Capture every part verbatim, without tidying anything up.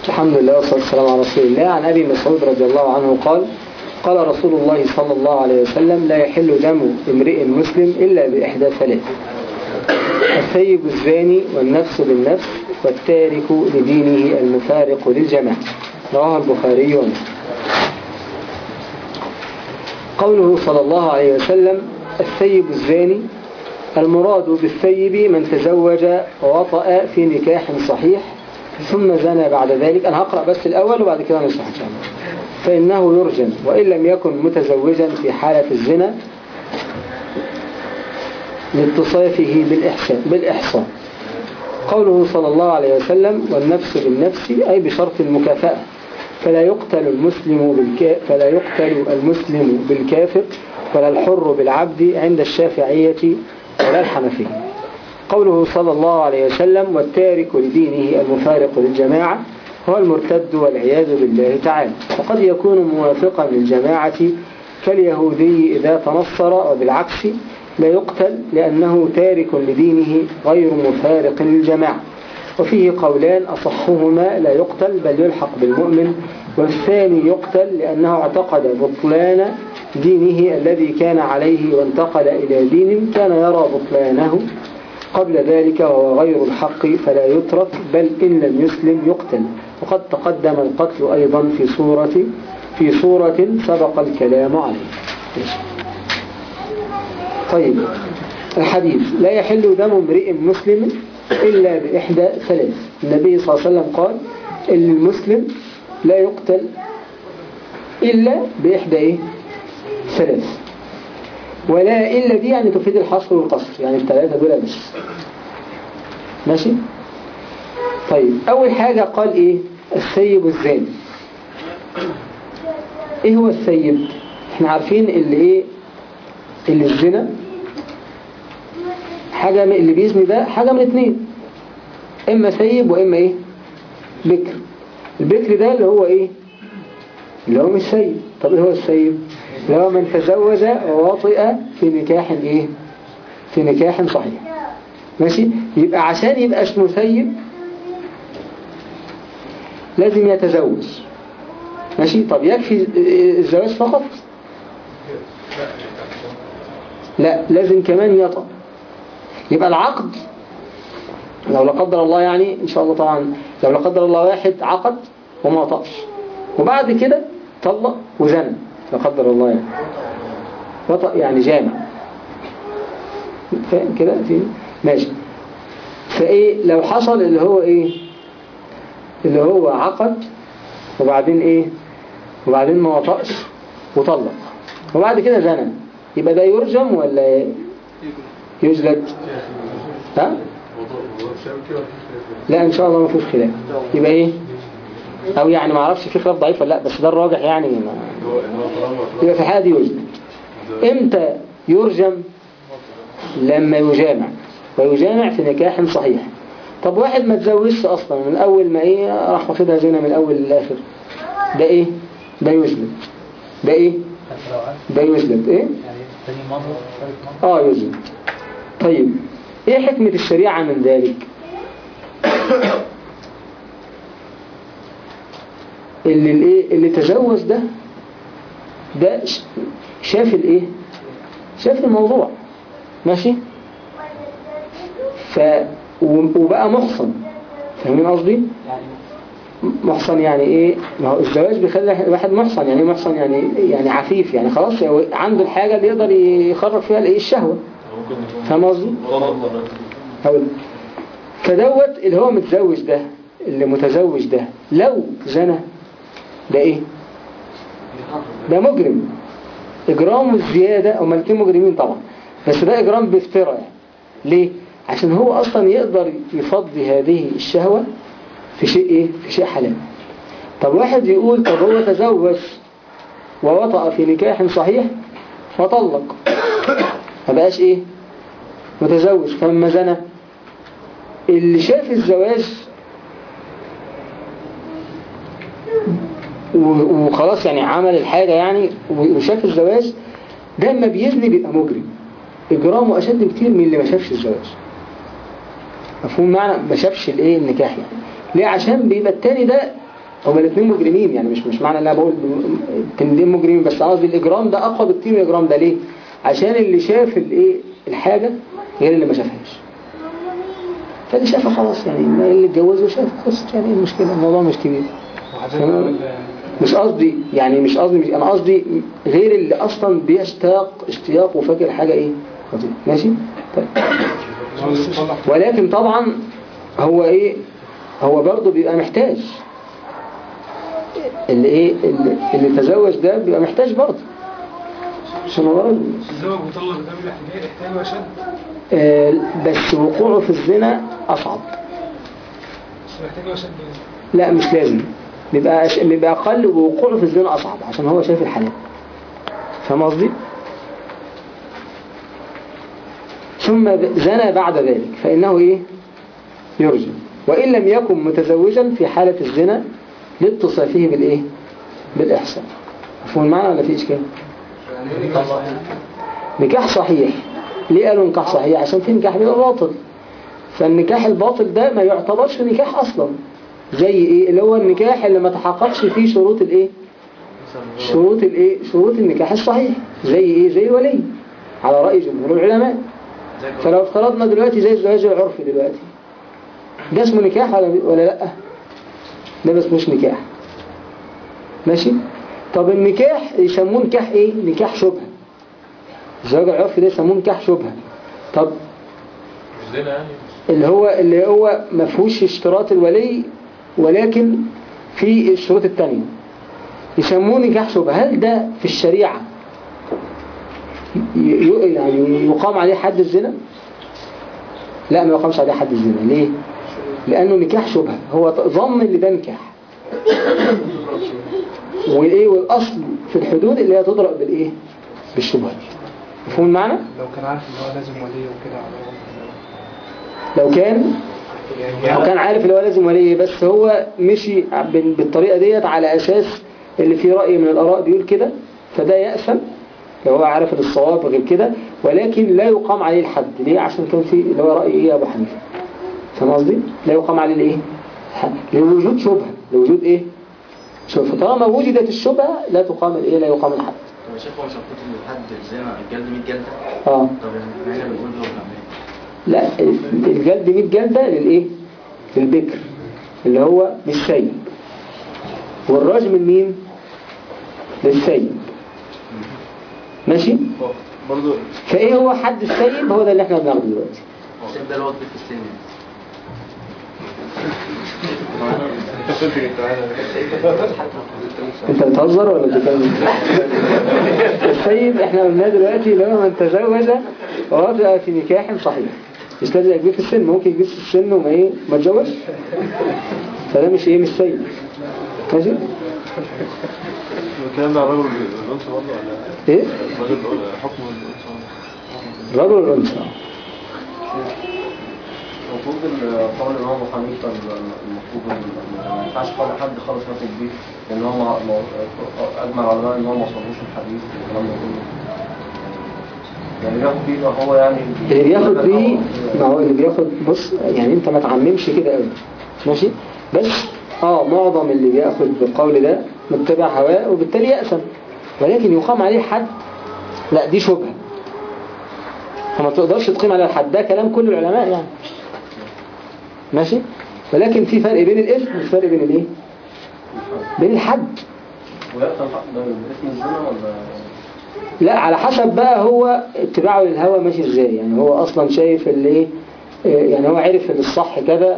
الحمد لله والصلاة والسلام على رسول الله. عن أبي مسعود رضي الله عنه قال قال رسول الله صلى الله عليه وسلم لا يحل دم امرئ مسلم إلا بإحدى ثلاث: الثيب الزاني والنفس بالنفس والتارك لدينه المفارق للجماعة. رواه البخاري ومسلم. قوله صلى الله عليه وسلم الثيب الزاني، المراد بالثيب من تزوج ووطأ في نكاح صحيح ثم زنى بعد ذلك. أنا هقرأ بس الأول وبعد كده نشرح إن شاء الله. فإنه يرجم وإن لم يكن متزوجا في حالة الزنا لاتصافه بالإحسان بالإحصان. قوله صلى الله عليه وسلم والنفس بالنفس أي بشرط المكافأة، فلا يقتل المسلم بالكا فلا يقتل المسلم بالكافر ولا الحر بالعبد عند الشافعية ولا الحنفية. قوله صلى الله عليه وسلم والتارك لدينه المفارق للجماعة هو المرتد والعياذ بالله تعالى، وقد يكون موافقا للجماعة كاليهودي إذا تنصر، وبالعكس لا يقتل لأنه تارك لدينه غير مفارق للجماعة. وفيه قولان أصحهما لا يقتل بل يلحق بالمؤمن، والثاني يقتل لأنه اعتقد بطلان دينه الذي كان عليه وانتقل إلى دين كان يرى بطلانه قبل ذلك وهو غير الحق فلا يترك بل إن لم يسلم يقتل. وقد تقدم القتل أيضا في صورة في صورة سبق الكلام عليه. طيب، الحديث لا يحل دم امرئ مسلم إلا بإحدى ثلاث. النبي صلى الله عليه وسلم قال إن المسلم لا يقتل إلا بإحدى إيه؟ ثلاث. ولا إلا دي يعني تفيد الحصر والقصر، يعني الثلاثة دول بس. ماشي؟ طيب، أول حاجة قال إيه؟ الثيب الزاني. إيه هو الثيب؟ إحنا عارفين اللي إيه؟ اللي الزنا حاجة اللي بيزني ده حاجة من اتنين، إما ثيب وإما إيه؟ بكر. البكر ده اللي هو إيه؟ اللي هو مش ثيب. طب إيه هو الثيب؟ اللي هو من تزوج ووطئ في نكاح إيه؟ في نكاح صحيح. ماشي؟ يبقى عشان يبقى اسمه ثيب لازم يتزوج. ماشي؟ طب يكفي الزواج فقط؟ لا، لازم كمان يطأ. يبقى العقد لو لا قدر الله، يعني إن شاء الله طبعا، لو لا قدر الله واحد عقد وما طأش وبعد كده طلق وزنى لا قدر الله، يعني وطأ يعني جامع، فاهم كده؟ في ماشي. فايه لو حصل اللي هو ايه اللي هو عقد وبعدين ايه وبعدين ما وطأش وطلق وبعد كده زنى، يبقى ده يرجم ولا يجلد؟ ها؟ لا ان شاء الله ما فيش خلاف. يبقى ايه؟ او يعني ما اعرفش في خلاف ضعيف ولا لا، بس ده الراجح يعني. يبقى في الحالة دي يجلد. امتى يرجم؟ لما يجامع، ويجامع في نكاح صحيح. طب واحد ما تزوجش اصلا من اول ما ايه راح واخدها زنا من الاول للاخر، ده ايه؟ ده يجلد. ده ايه؟ ده يجلد. ايه؟ اه يجلد. طيب، ايه حكمة الشريعة من ذلك؟ اللي الايه اللي تزوج ده ده شاف الايه شاف الموضوع. ماشي؟ ف وبقى محصن. فاهمين قصدي؟ محصن يعني ايه؟ ما هو الزواج بيخلي الواحد محصن. يعني محصن يعني يعني عفيف، يعني خلاص عنده الحاجة اللي يقدر يخرج فيها الايه الشهوة. فاهم قصدي؟ هقول فدوت اللي هو متزوج ده، اللي متزوج ده لو زنى ده ايه؟ ده مجرم. اجرامه الزيادة، او مالكين مجرمين طبعا، بس ده اجرام بافتراء. يعني ليه؟ عشان هو اصلا يقدر يفضي هذه الشهوة في شيء ايه؟ في شيء حلال. طب واحد يقول طب هو تزوج ووطأ في نكاح صحيح وطلق، ما بقاش ايه؟ متزوج. فلما زنى اللي شاف الزواج وخلاص يعني عمل الحاجة يعني وشاف الزواج ده، لما بيزني بيبقى مجرم. إجرامه أشد كتير من اللي ما شافش الزواج. مفهوم معنى ما شافش الايه النكاح؟ يعني ليه؟ عشان بيبقى التاني ده هما الاثنين مجرمين يعني، مش مش معنى ان انا بقول التنين مجرمين، بس قصدي الاجرام ده اقوى بكتير من الاجرام ده. ليه؟ عشان اللي شاف الايه الحاجه غير اللي ما شافهاش. فاللي شافها خلاص يعني، اللي اتجوزه شاف خلاص يعني، المشكله الموضوع مش كبير. مش قصدي يعني مش قصدي مش انا قصدي غير اللي اصلا بيشتاق اشتياق وفاكر حاجه ايه خطير. ماشي طيب. ولكن طبعا هو ايه هو برضه بيبقى محتاج اللي ايه اللي, اللي تزوج ده بيبقى محتاج برضه عشان هو راجل. الزواج وطلق ده بالاحتياج احتياج وشد. آه بس وقوعه في الزنا اصعب. بس محتاج وشد. لا مش لازم، بيبقى بيبقى اقل ووقوعه في الزنا اصعب عشان هو شايف الحلال. فاهم قصدي؟ ثم زنى بعد ذلك فانه ايه يرجم، وان لم يكن متزوجا في حالة الزنا لاتصافه بالايه بالاحسان. مفهوم المعنى ولا في اشكال؟ نكاح صحيح. ليه قالوا نكاح صحيح؟ عشان في نكاح بيبقى باطل، فالنكاح الباطل ده ما يعتبرش نكاح اصلا. زي ايه؟ اللي هو النكاح اللي ما تحققش فيه شروط الايه شروط الايه شروط النكاح الصحيح. زي ايه؟ زي الولي على رأي جمهور العلماء. فلو افترضنا دلوقتي زي الزواج العرفي دلوقتي، ده اسمه نكاح ولا ولا لا؟ ده بس مش نكاح. ماشي. طب النكاح يسموه نكاح ايه؟ نكاح شبهه. الزواج العرفي ده يسموه نكاح شبهه. طب اللي هو اللي هو ما فيهوش اشتراط الولي ولكن في الشروط التانية يسموه نكاح شبهه. هل ده في الشريعة يعني يقام عليه حد الزنا؟ لا ما يقامش عليه حد الزنا. ليه؟ لأنه نكاح شبهه، هو ظن اللي ده نكاح. والايه والاصل في الحدود اللي هي تضرب بالايه بالشبهه. مفهوم المعنى؟ لو كان عارف ان هو لازم ولي وكده لو كان لو كان عارف ان هو لازم ولي، بس هو مشي بالطريقه ديت على اساس اللي فيه رأي من الآراء بيقول كده، فده يأثم لو هو عارف الصواب غير كده، ولكن لا يقام عليه الحد. ليه؟ عشان كان في اللي هو رأي ايه ابو حنيفه. فاهم قصدي؟ لا يقام عليه الايه لوجود شبهه. لوجود ايه شوف، طالما وجدت الشبهه لا تقام الايه لا يقام الحد. طب يا شيخ هو شرط الحد الزنا الجلد مية جلده؟ اه طب احنا بنقول له لا، الجلد مية جلده للايه للبكر اللي هو للسيب، والرجم مين للسيب. ماشي برضه. فايه هو حد السيب؟ هو ده اللي احنا بناخده دلوقتي. السيب ده اللي هو الطفل في السن. انت بتهزر ولا بتتكلم؟ السيد احنا قلنا دلوقتي اللي هو من تزوج ووافق في نكاح صحيح. مش لازم يجيب في السن، ممكن يجيب في السن وما ايه ما اتجوزش، فده مش ايه مش سيد. ماشي. الكلام ده على الرجل والانثى برضه ولا ايه؟ الرجل حكم الانثى الرجل والانثى. المفروض قول الإمام أبو حنيفة المفروض ما ينفعش قول حد خالص مثلا بيه، لأن هو أجمع العلماء إن هو ما صلوش الحديث والكلام ده كله. يعني بياخد بيه هو يعني اللي بياخد بيه ما هو اللي بياخد بص يعني أنت ما تعممش كده قوي. ماشي. بس اه معظم اللي بياخد بالقول ده متبع هواه وبالتالي يأثم، ولكن يقام عليه حد لا دي شبهة فما تقدرش تقيم على الحد. ده كلام كل العلماء يعني. ماشي. ولكن في فرق بين الاسم والفرق بين الايه بين الحد. ويأثم باسم الزنا ولا لا على حسب بقى هو اتباعه للهوى ماشي ازاي. يعني هو اصلا شايف اللي ايه يعني هو عرف ان الصح كده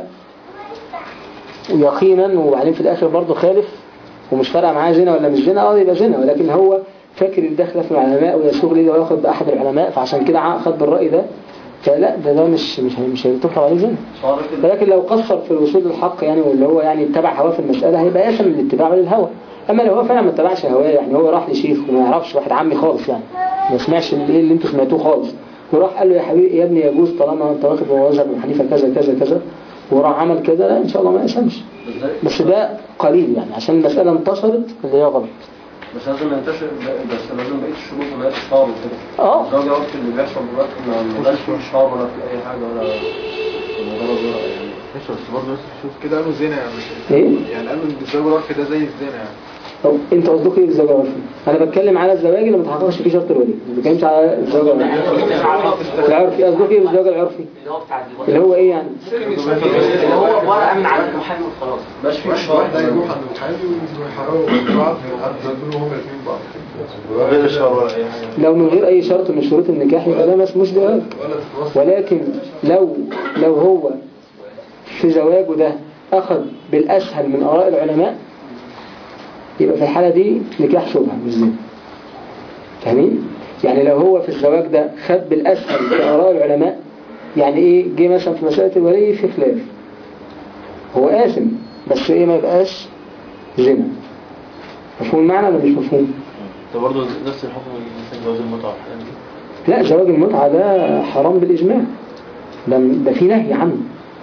ويقينا، وبعدين في الاخر برضه خالف ومش فارقه معاه زنا ولا مش زنا. اه يبقى زنا، ولكن هو فاكر الدخله في العلماء ويا شغل ده وياخد باحد العلماء، فعشان كده اخذ بالراي ده. فلا ده ده مش مش مش هيتفق عليه زنا. ولكن لو قصر في الوصول للحق يعني واللي هو يعني اتبع هواه في المساله هيبقى يأثم من الاتباع للهوى. اما لو هو فعلا ما اتبعش هواه يعني هو راح لشيخ وما يعرفش واحد عمي خالص يعني ما سمعش اللي, اللي انتوا سمعتوه خالص، وراح قال له يا حبيبي يا ابني يجوز طالما انت واخد مواجهه ابن حنيفه كذا كذا كذا، وراح عمل كده، لا ان شاء الله ما يأثمش. بس ده قليل يعني عشان المساله انتشرت اللي هي غلط. بس لازم ينتشر، بس لازم بقيت الشروط وما بقيتش شعر وكده. اه الزواج العرفي اللي بيحصل دلوقتي ما بقاش فيه شعر ولا في اي حاجه ولا مجرد يعني ماشي بس برضه بس شوف كده قالوا زنا يعني مش ايه يعني قالوا ان الزواج العرفي ده زي الزنا يعني. طب انت قصدك ايه بالزواج العرفي؟ انا بتكلم على الزواج اللي ما تحققش فيه شرط الولي، ما بتكلمش على الزواج العرفي. العرفي قصدك ايه بالزواج العرفي؟ اللي هو بتاع دلوقتي اللي هو ايه يعني؟ اللي هو ورقه من على المحامي وخلاص. ماشي في مش واحد هيروح عند المحامي ويحرروا بعض يقدموا هما الاثنين بعض غير الشهر ولا اي حاجه. لو من غير اي شرط من شروط النكاح يبقى ده ما اسموش زواج. ولكن لو لو هو في زواجه ده اخذ بالاسهل من اراء العلماء يبقى في الحالة دي نكاح شبهة مش زنا. فاهمين؟ يعني لو هو في الزواج ده خد بالاسهل من اراء العلماء، يعني ايه جه مثلا في مسألة الولي في خلاف، هو آثم بس ايه ما يبقاش زنا. مفهوم المعنى ولا مش مفهوم؟ ده برضه نفس الحكم مثلا جواز المتعة. لا زواج المتعة ده حرام بالإجماع، ده ده في نهي عنه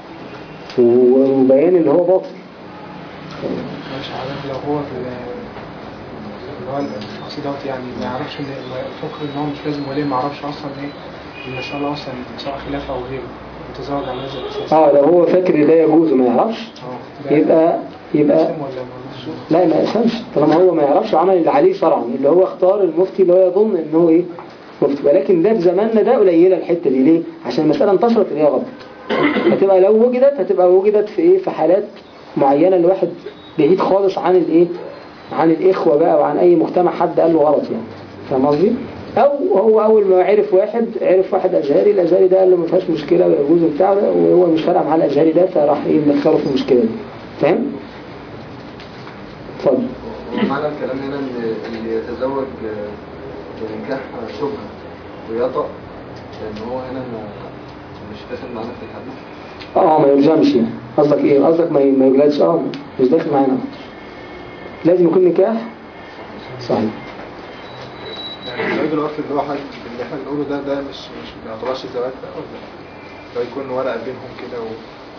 وبيان اللي هو باطل. مش عارف لو هو في اللي هو الشخص دوت يعني ما يعرفش ان فكر ان هو مش لازم وليه، ما يعرفش اصلا ايه المسألة اصلا سواء خلاف او غيره متزوج على هذا الاساس. اه لو هو فاكر ده يجوز وما يعرفش يبقى يبقى لا ما يفهمش طالما هو ما يعرفش عمل اللي عليه شرعا، اللي هو اختار المفتي اللي هو يظن ان هو ايه مفتي. ولكن ده في زماننا ده قليله الحته دي. ليه؟ عشان المساله انتشرت اللي هي غلط. هتبقى لو وجدت هتبقى وجدت في ايه في حالات معينه لواحد بعيد خالص عن الايه عن الاخوه بقى وعن اي مجتمع حد قال له غلط يعني. فاهم قصدي؟ او هو اول ما عرف واحد عرف واحد ازهري، الازهري ده قال له ما فيهاش مشكله ويجوز وبتاع، وهو مش فارق مع الازهري ده فراح ايه مدخله في المشكله دي. فاهم؟ اتفضل. معنى الكلام هنا ان اللي يتزوج بنكاح شبهه ويطأ لان هو هنا مش داخل معانا في الحديث. اه ما يرجمش يعني. قصدك ايه؟ قصدك ما ما يجلدش. اه مش داخل معانا، لازم يكون نكاح صحيح. يعني الزواج العرفي اللي هو حاجة اللي احنا بنقوله ده ده مش مش ما يعتبرش زواج ده ولا لو يكون ورقة بينهم كده و...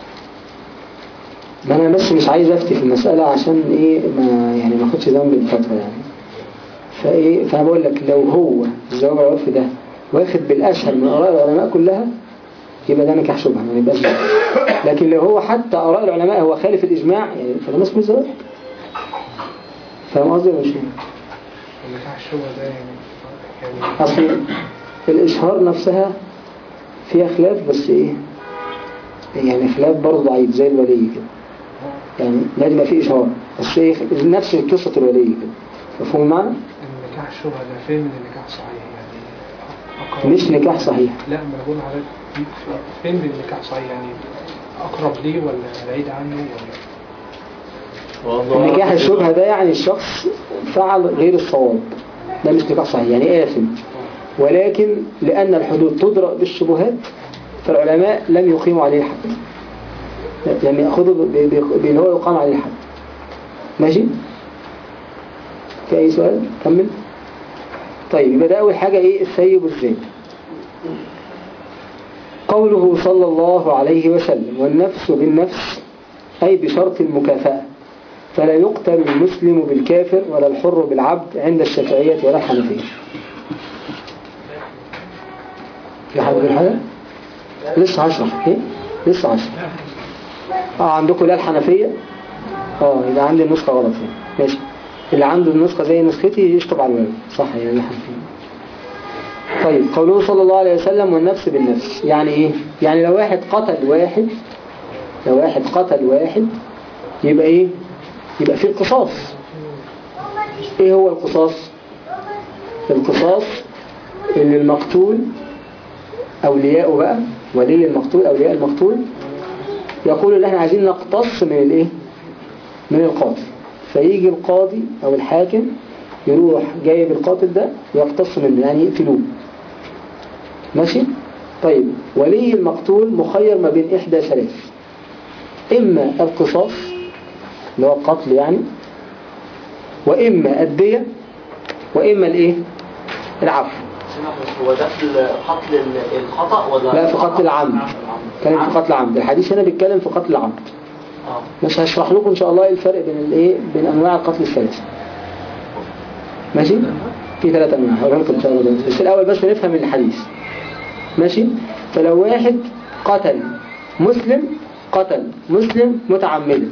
ما انا بس مش عايز افتي في المسألة عشان ايه ما يعني ما اخدش ذنب الفترة يعني. فايه فانا بقول لك لو هو الزواج العرفي ده واخد بالاشهر من اراء العلماء كلها يبقى ده نكاح شبهه ما يبقاش زواج. لكن لو هو حتى اراء العلماء هو خالف الاجماع يعني فده ما اسمه زواج. فاهم قصدي ولا مش فاهم؟ النكاح الشبهة ده يعني يعني اصل الاشهار نفسها فيها خلاف بس ايه يعني خلاف برضه ضعيف زي الولي كده. يعني لازم يبقى فيه اشهار بس ايه نفس قصة الولي كده. مفهوم المعنى؟ النكاح الشبهة ده فين من النكاح صحيح يعني أقرب مش نكاح صحيح. لا ما بقول حضرتك فين من النكاح صحيح يعني أقرب ليه ولا بعيد عنه ولا نكاح الشبهة ده يعني الشخص فعل غير الصواب، ده مش نكاح صحيح يعني آثم، ولكن لأن الحدود تدرأ بالشبهات فالعلماء لم يقيموا عليه الحد، لم يأخذوا بأنه هو يقام عليه الحد. ماشي؟ في أي سؤال؟ كمل. طيب يبقى ده أول حاجة إيه الثيب والزين. قوله صلى الله عليه وسلم والنفس بالنفس أي بشرط المكافأة، فلا يقتل المسلم بالكافر ولا الحر بالعبد عند الشافعية ولا الحنفية. لحد الحالة لسه هشرح ايه لسه هشرح اه عندكم لا الحنفية اه يبقى عندي النسخة غلط يعني. ماشي اللي عنده النسخة زي نسختي يشطب على الواو صح يعني الحنفية. طيب قوله صلى الله عليه وسلم والنفس بالنفس يعني ايه؟ يعني لو واحد قتل واحد لو واحد قتل واحد يبقى ايه؟ يبقى فيه القصاص. ايه هو القصاص؟ القصاص ان المقتول اولياءه بقى ولي المقتول اولياء المقتول يقولوا ان احنا عايزين نقتص من الايه من القاتل، فيجي القاضي او الحاكم يروح جايب القاتل ده ويقتص منه يعني يقتلوه. ماشي. طيب ولي المقتول مخير ما بين احدى ثلاث، اما القصاص اللي هو القتل يعني، واما الدية، واما الايه العفو. هو ده في قتل الخطأ ولا لا في قتل العمد. كلام في قتل العمد. الحديث هنا بيتكلم في قتل العمد. اه مش هشرح لكم ان شاء الله ايه الفرق بين الايه بين انواع القتل الثلاثه. ماشي. في ثلاث انواع هقولها لكم ان شاء الله بس الاول بس نفهم الحديث. ماشي. فلو واحد قتل مسلم قتل مسلم متعمدا،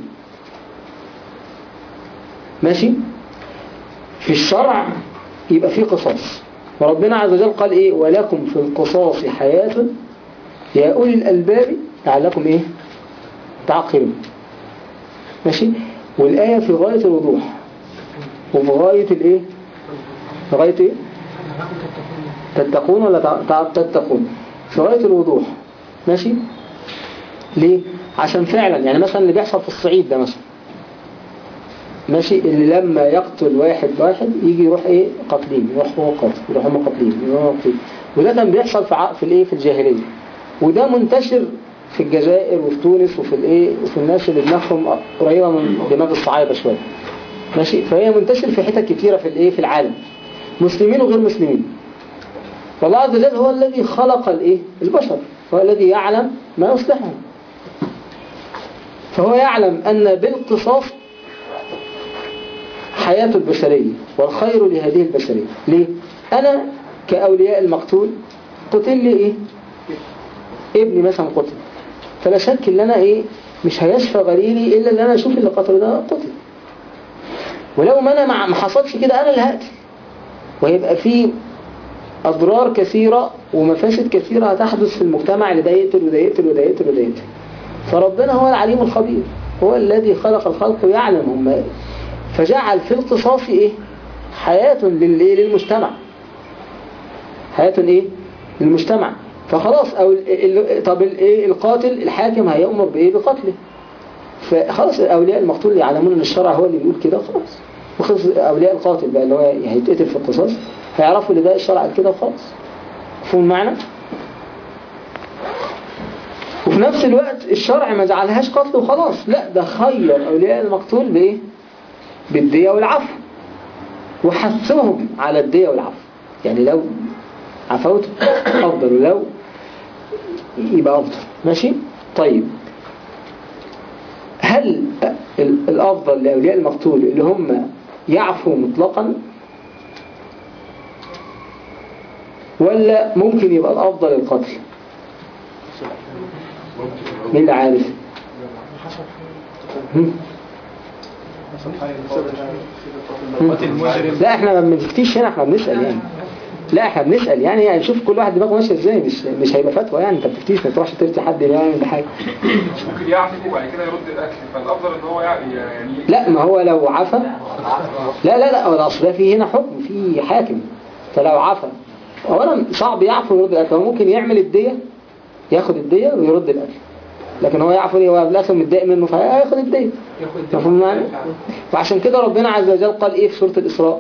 ماشي، في الشرع يبقى فيه قصاص. وربنا عز وجل قال ايه؟ ولكم في القصاص حياة يا أولي الألباب لعلكم ايه تعقلون. ماشي. والآية في غاية الوضوح وفي غاية الايه، في غاية ايه، تتقون ولا تتقون، في غاية الوضوح. ماشي. ليه؟ عشان فعلا يعني مثلا اللي بيحصل في الصعيد ده مثلا، ماشي، اللي لما يقتل واحد واحد يجي يروح ايه قتلين، يروح هو قتل، يروح هم قتلين، يروح هو قتلين. وده كان بيحصل في ع... في الايه في الجاهلية، وده منتشر في الجزائر وفي تونس وفي الايه وفي الناس اللي دماغهم قريبة من دماغ الصعايبة شوية. ماشي. فهي منتشر في حتت كتيرة في الايه في العالم، مسلمين وغير مسلمين. فالله عز وجل هو الذي خلق الايه البشر، هو الذي يعلم ما يصلحهم. فهو يعلم ان بالقصاص حياة البشرية والخير لهذه البشرية. ليه؟ أنا كأولياء المقتول قتل لي إيه؟ ابني مثلا قتل، فلا شك إن أنا إيه مش هيشفى غليلي إلا إن أنا أشوف اللي قتل ده قتل. ولو ما أنا ما حصلش كده أنا اللي هقتل، ويبقى فيه أضرار كثيرة ومفاسد كثيرة هتحدث في المجتمع اللي ده يقتل وده يقتل وده يقتل وده يقتل. فربنا هو العليم الخبير، هو الذي خلق الخلق ويعلم هم إيه. فجعل في القصاص ايه حياة للايه للمجتمع، حياة ايه للمجتمع. فخلاص او ال... طب الايه القاتل الحاكم هيأمر بايه بقتله، فخلاص اولياء المقتول يعلمون ان الشرع هو اللي بيقول كده خلاص. وخلاص اولياء القاتل بقى اللي هو هيتقتل في القصاص هيعرفوا ان ده الشرع قال كده وخلاص. مفهوم المعنى؟ وفي نفس الوقت الشرع ما جعلهاش قتل وخلاص، لا ده خير اولياء المقتول بايه بالدية والعفو، وحثهم على الدية والعفو. يعني لو عفوت أفضل ولو يبقى أفضل. ماشي. طيب هل الأفضل لأولياء المقتول اللي هم يعفوا مطلقا، ولا ممكن يبقى الأفضل القتل؟ مين اللي عارف؟ لا احنا ما بنفتيش هنا، احنا بنسأل يعني. لا احنا بنسأل يعني يعني شوف كل واحد دماغه ماشيه ازاي، مش مش هيبقى فتوى يعني. انت بتفتيش ما تروحش ترتي حد يعني بحاجه. ممكن يعفو وبعد كده يرد الاكل، فالافضل ان هو يعني لا ما هو لو عفى لا لا لا الاصل ده في هنا حكم في حاكم. فلو عفى اولا صعب يعفو ويرد الاكل، هو ممكن يعمل الدية ياخد الدية ويرد الاكل، لكن هو يعفو ليه؟ هو بالاخر متضايق منه فهياخد الدية. مفهوم معنا؟ وعشان كده ربنا عز وجل قال ايه في سورة الإسراء؟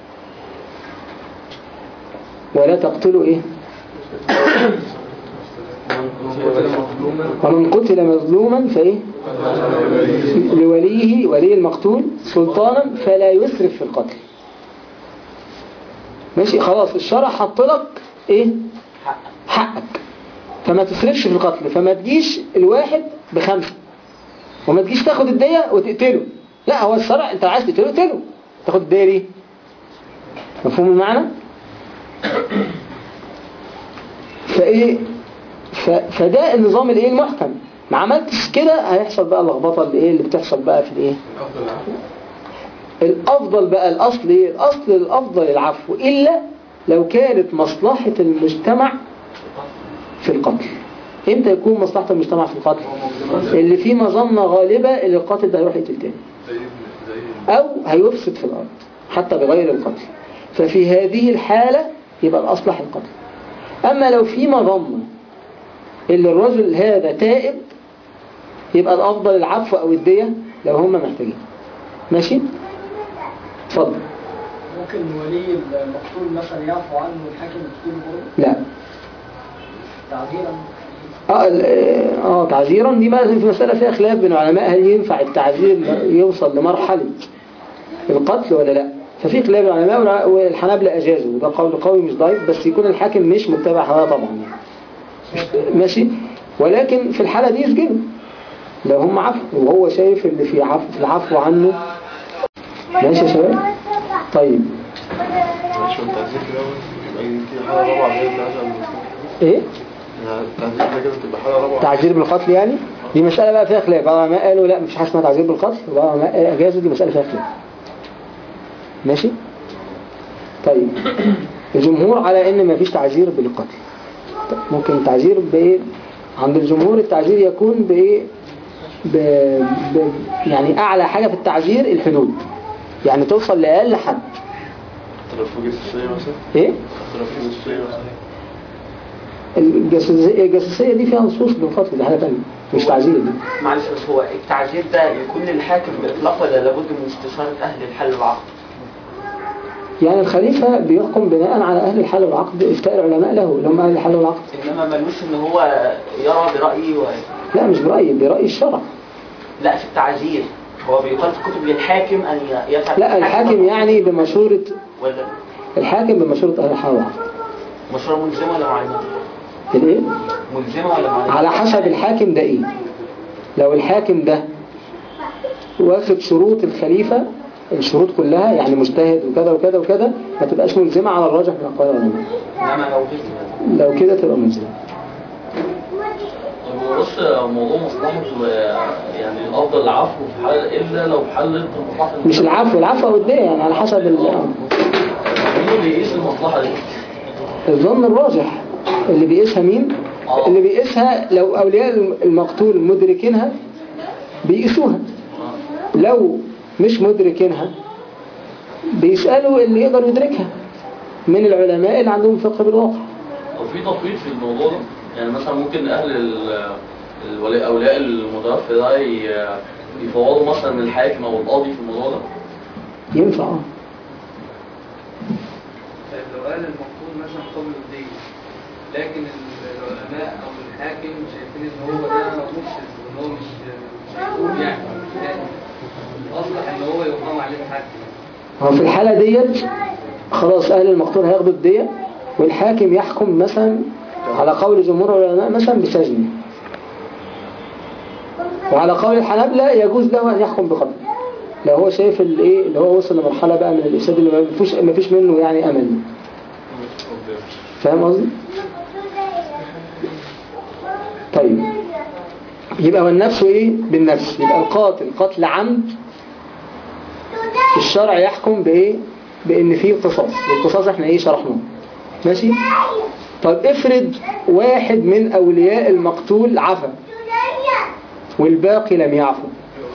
ولا تقتلوا ايه ومن قتل مظلوما فايه لوليه ولي المقتول سلطانا فلا يسرف في القتل. ماشي. خلاص الشرع حط لك ايه حقك، فما تسرفش في القتل. فما تجيش الواحد بخمسة وما تجيش تاخد الدية وتقتله، لا هو الشرع انت عايز تقتله اقتله، تاخد الدية ليه؟ مفهوم المعنى؟ فايه ف... فده النظام الايه المحكم. ما عملتش كده هيحصل بقى اللخبطه اللي ايه اللي بتحصل بقى في الايه الافضل بقى. الاصل ايه الاصل الافضل العفو، الا لو كانت مصلحة المجتمع في القتل. امتى يكون مصلحة المجتمع في القتل؟ اللي فيه مظنة غالبة اللي القاتل ده هيروح يقتل تاني او هيفسد في الارض حتى بغير القتل، ففي هذه الحالة يبقى الأصلح القتل. أما لو في مظنة اللي الرجل هذا تائب يبقى الأفضل العفو أو الدية لو هم محتاجين. ماشي؟ اتفضل. ممكن ولي المقتول مثلا يعفو عنه والحاكم يقتله برضه؟ لا. تعذيرا؟ اه اه تعذيرا دي بقى في مسألة فيها خلاف بين العلماء، هل ينفع التعذير يوصل لمرحلة القتل ولا لا؟ ففي خلاف العلماء، والحنابلة أجازوا، وده قول قوي مش ضعيف، بس يكون الحاكم مش متبع هواه طبعا يعني. ماشي. ولكن في الحالة دي يسجنوا لو هم عفو وهو شايف اللي في عفو في العفو عنه. ماشي يا شباب. طيب ماشي. والتعذير كده يبقى يمكن حالة رابعة غير التعذير. ايه؟ التعذير ده كده تبقى حالة رابعة. تعذير بالقتل يعني؟ دي مسألة بقى فيها خلاف. بعض العلماء قالوا لا مفيش حاجة اسمها تعذير بالقتل، وبعض العلماء أجازوا، دي مسألة فيها خلاف. ماشي. طيب الجمهور على ان مفيش تعذير بالقتل. ممكن التعذير بايه؟ عند الجمهور التعذير يكون بايه؟ ب... ب... يعني اعلى حاجة في التعذير الحدود، يعني توصل لأقل حد. ترفيه جسدية مثلا؟ ايه؟ ترفيه جسدية مثلا؟ الجاسوسية الجاسوسية دي فيها نصوص بالقتل، ده حاجة تانية مش تعذير دي. معلش بس هو التعذير ده يكون للحاكم بإطلاق ولا لابد من استشارة أهل الحل والعقد؟ يعني الخليفة بيحكم بناء على أهل الحل والعقد، افتاء العلماء له اللي هم أهل الحل والعقد. إنما ملوش إن هو يرى برأيه و... لا مش برأيي، برأي الشرع. لا في التعذير هو بيقال في كتب للحاكم أن يفعل. لا الحاكم يعني بمشورة، ولا الحاكم بمشورة أهل الحل والعقد. مشورة ملزمة ولا معينة؟ الايه؟ ملزمة ولا معينة؟ على حسب الحاكم ده ايه. لو الحاكم ده واخد شروط الخليفة، الشروط كلها يعني مجتهد وكذا وكذا وكذا، ما تبقاش ملزمة على الراجح من أقوال العلماء. إنما لو كده لو كده تبقى ملزمة. طب بص موضوع مصلحة يعني الأفضل العفو في حال إلا لو حلت المصلحة. مش العفو، العفو والدية يعني على حسب ال مين اللي يقيس المصلحة دي؟ الظن الراجح. اللي بيقيسها مين؟ آه. اللي بيقيسها لو أولياء المقتول مدركينها بيقيسوها، لو مش مدركينها بيسألوا اللي يقدر يدركها من العلماء اللي عندهم فقه بالواقع. طب في تفويض في الموضوع ده؟ يعني مثلا ممكن أهل الولي أولياء المتوفى ده يفوضوا مثلا الحاكم أو القاضي في الموضوع ده؟ ينفع. طيب لو قال المقتول مثلا قبل الدين، لكن العلماء أو الحاكم شايفين إن هو ده مفسد وإن هو مش مش هيقول يعني أصلح إن هو يقام عليه الحاكم. هو في الحالة ديت خلاص أهل المقتول هياخدوا الدية، والحاكم يحكم مثلا على قول جمهور العلماء مثلا بسجن، وعلى قول الحنابلة يجوز له أن يحكم بقتل لو هو شايف الايه اللي هو وصل لمرحلة بقى من الإفساد اللي ما فيش ما فيش منه يعني أمل. فاهم قصدي؟ طيب يبقى والنفس ايه بالنفس، يبقى القاتل قتل عمد الشرع يحكم بايه؟ بان فيه قصاص، والقصاص احنا ايه شرحناه. ماشي. طيب افرض واحد من اولياء المقتول عفى والباقي لم يعفو،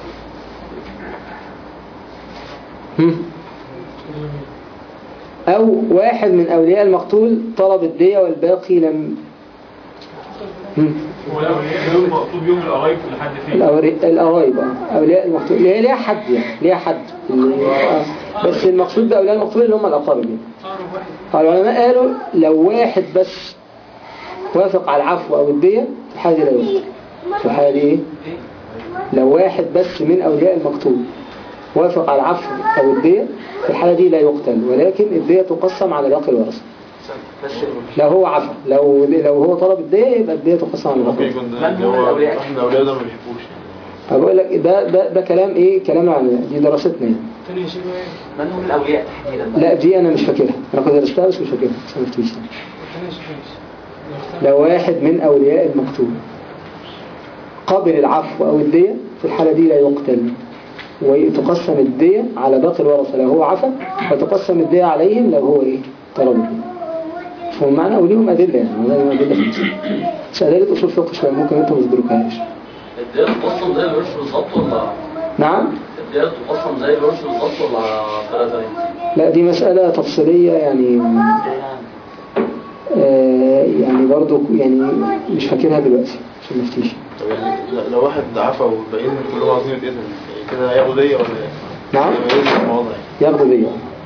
او واحد من اولياء المقتول طلب الدية والباقي لم. هو الاولياء دول مقصود بيهم القرايب لحد فين؟ القرايب اولياء المقتول اللي هي ليها حد يعني ليها حد، بس المقصود باولياء المقتول اللي هم الاقارب يعني. العلماء قالوا لو واحد بس وافق على العفو او الدية في الحالة دي لا يقتل. في الحالة دي ايه؟ لو واحد بس من اولياء المقتول وافق على العفو او الدية في الحالة دي لا يقتل، ولكن الدية تقسم على باقي الورثة. لو هو عفو، لو لو هو طلب الدية يبقى الدية تقسم على باقي الورثة. من هم الاولياء؟ احنا الاولياء ده ما بيحبوش. بقول لك ده ده ده كلام ايه؟ كلام عن دي دراستنا يعني. من هم الاولياء تحديدا؟ لا دي انا مش فاكرها، انا كنت درستها بس مش فاكرها، بس ما فتيش. لو واحد من اولياء المقتول قبل العفو او الدية في الحالة دي لا يقتل، وتقسم الدية على باقي الورثة لو هو عفى، وتقسم الدية عليهم لو هو ايه طلب الدية. فهم معنى وليهم أدلة يعني، وليهم أدلة بس أدلة أصول فقه شوية ممكن أنتم ما تدركوهاش. الدية تقسم زي الورث بالظبط ولا؟ نعم؟ الدية تقسم زي الورث بالظبط ولا ثلاثة ثانية؟ لا دي مسألة تفصيلية يعني آه يعني برضو يعني مش فاكرها دلوقتي عشان ما افتيش. طب يعني لو واحد عفى والباقيين كلهم عايزين يتقتلوا كده هياخدوا دية ولا ايه؟ نعم؟ ياخدوا دية.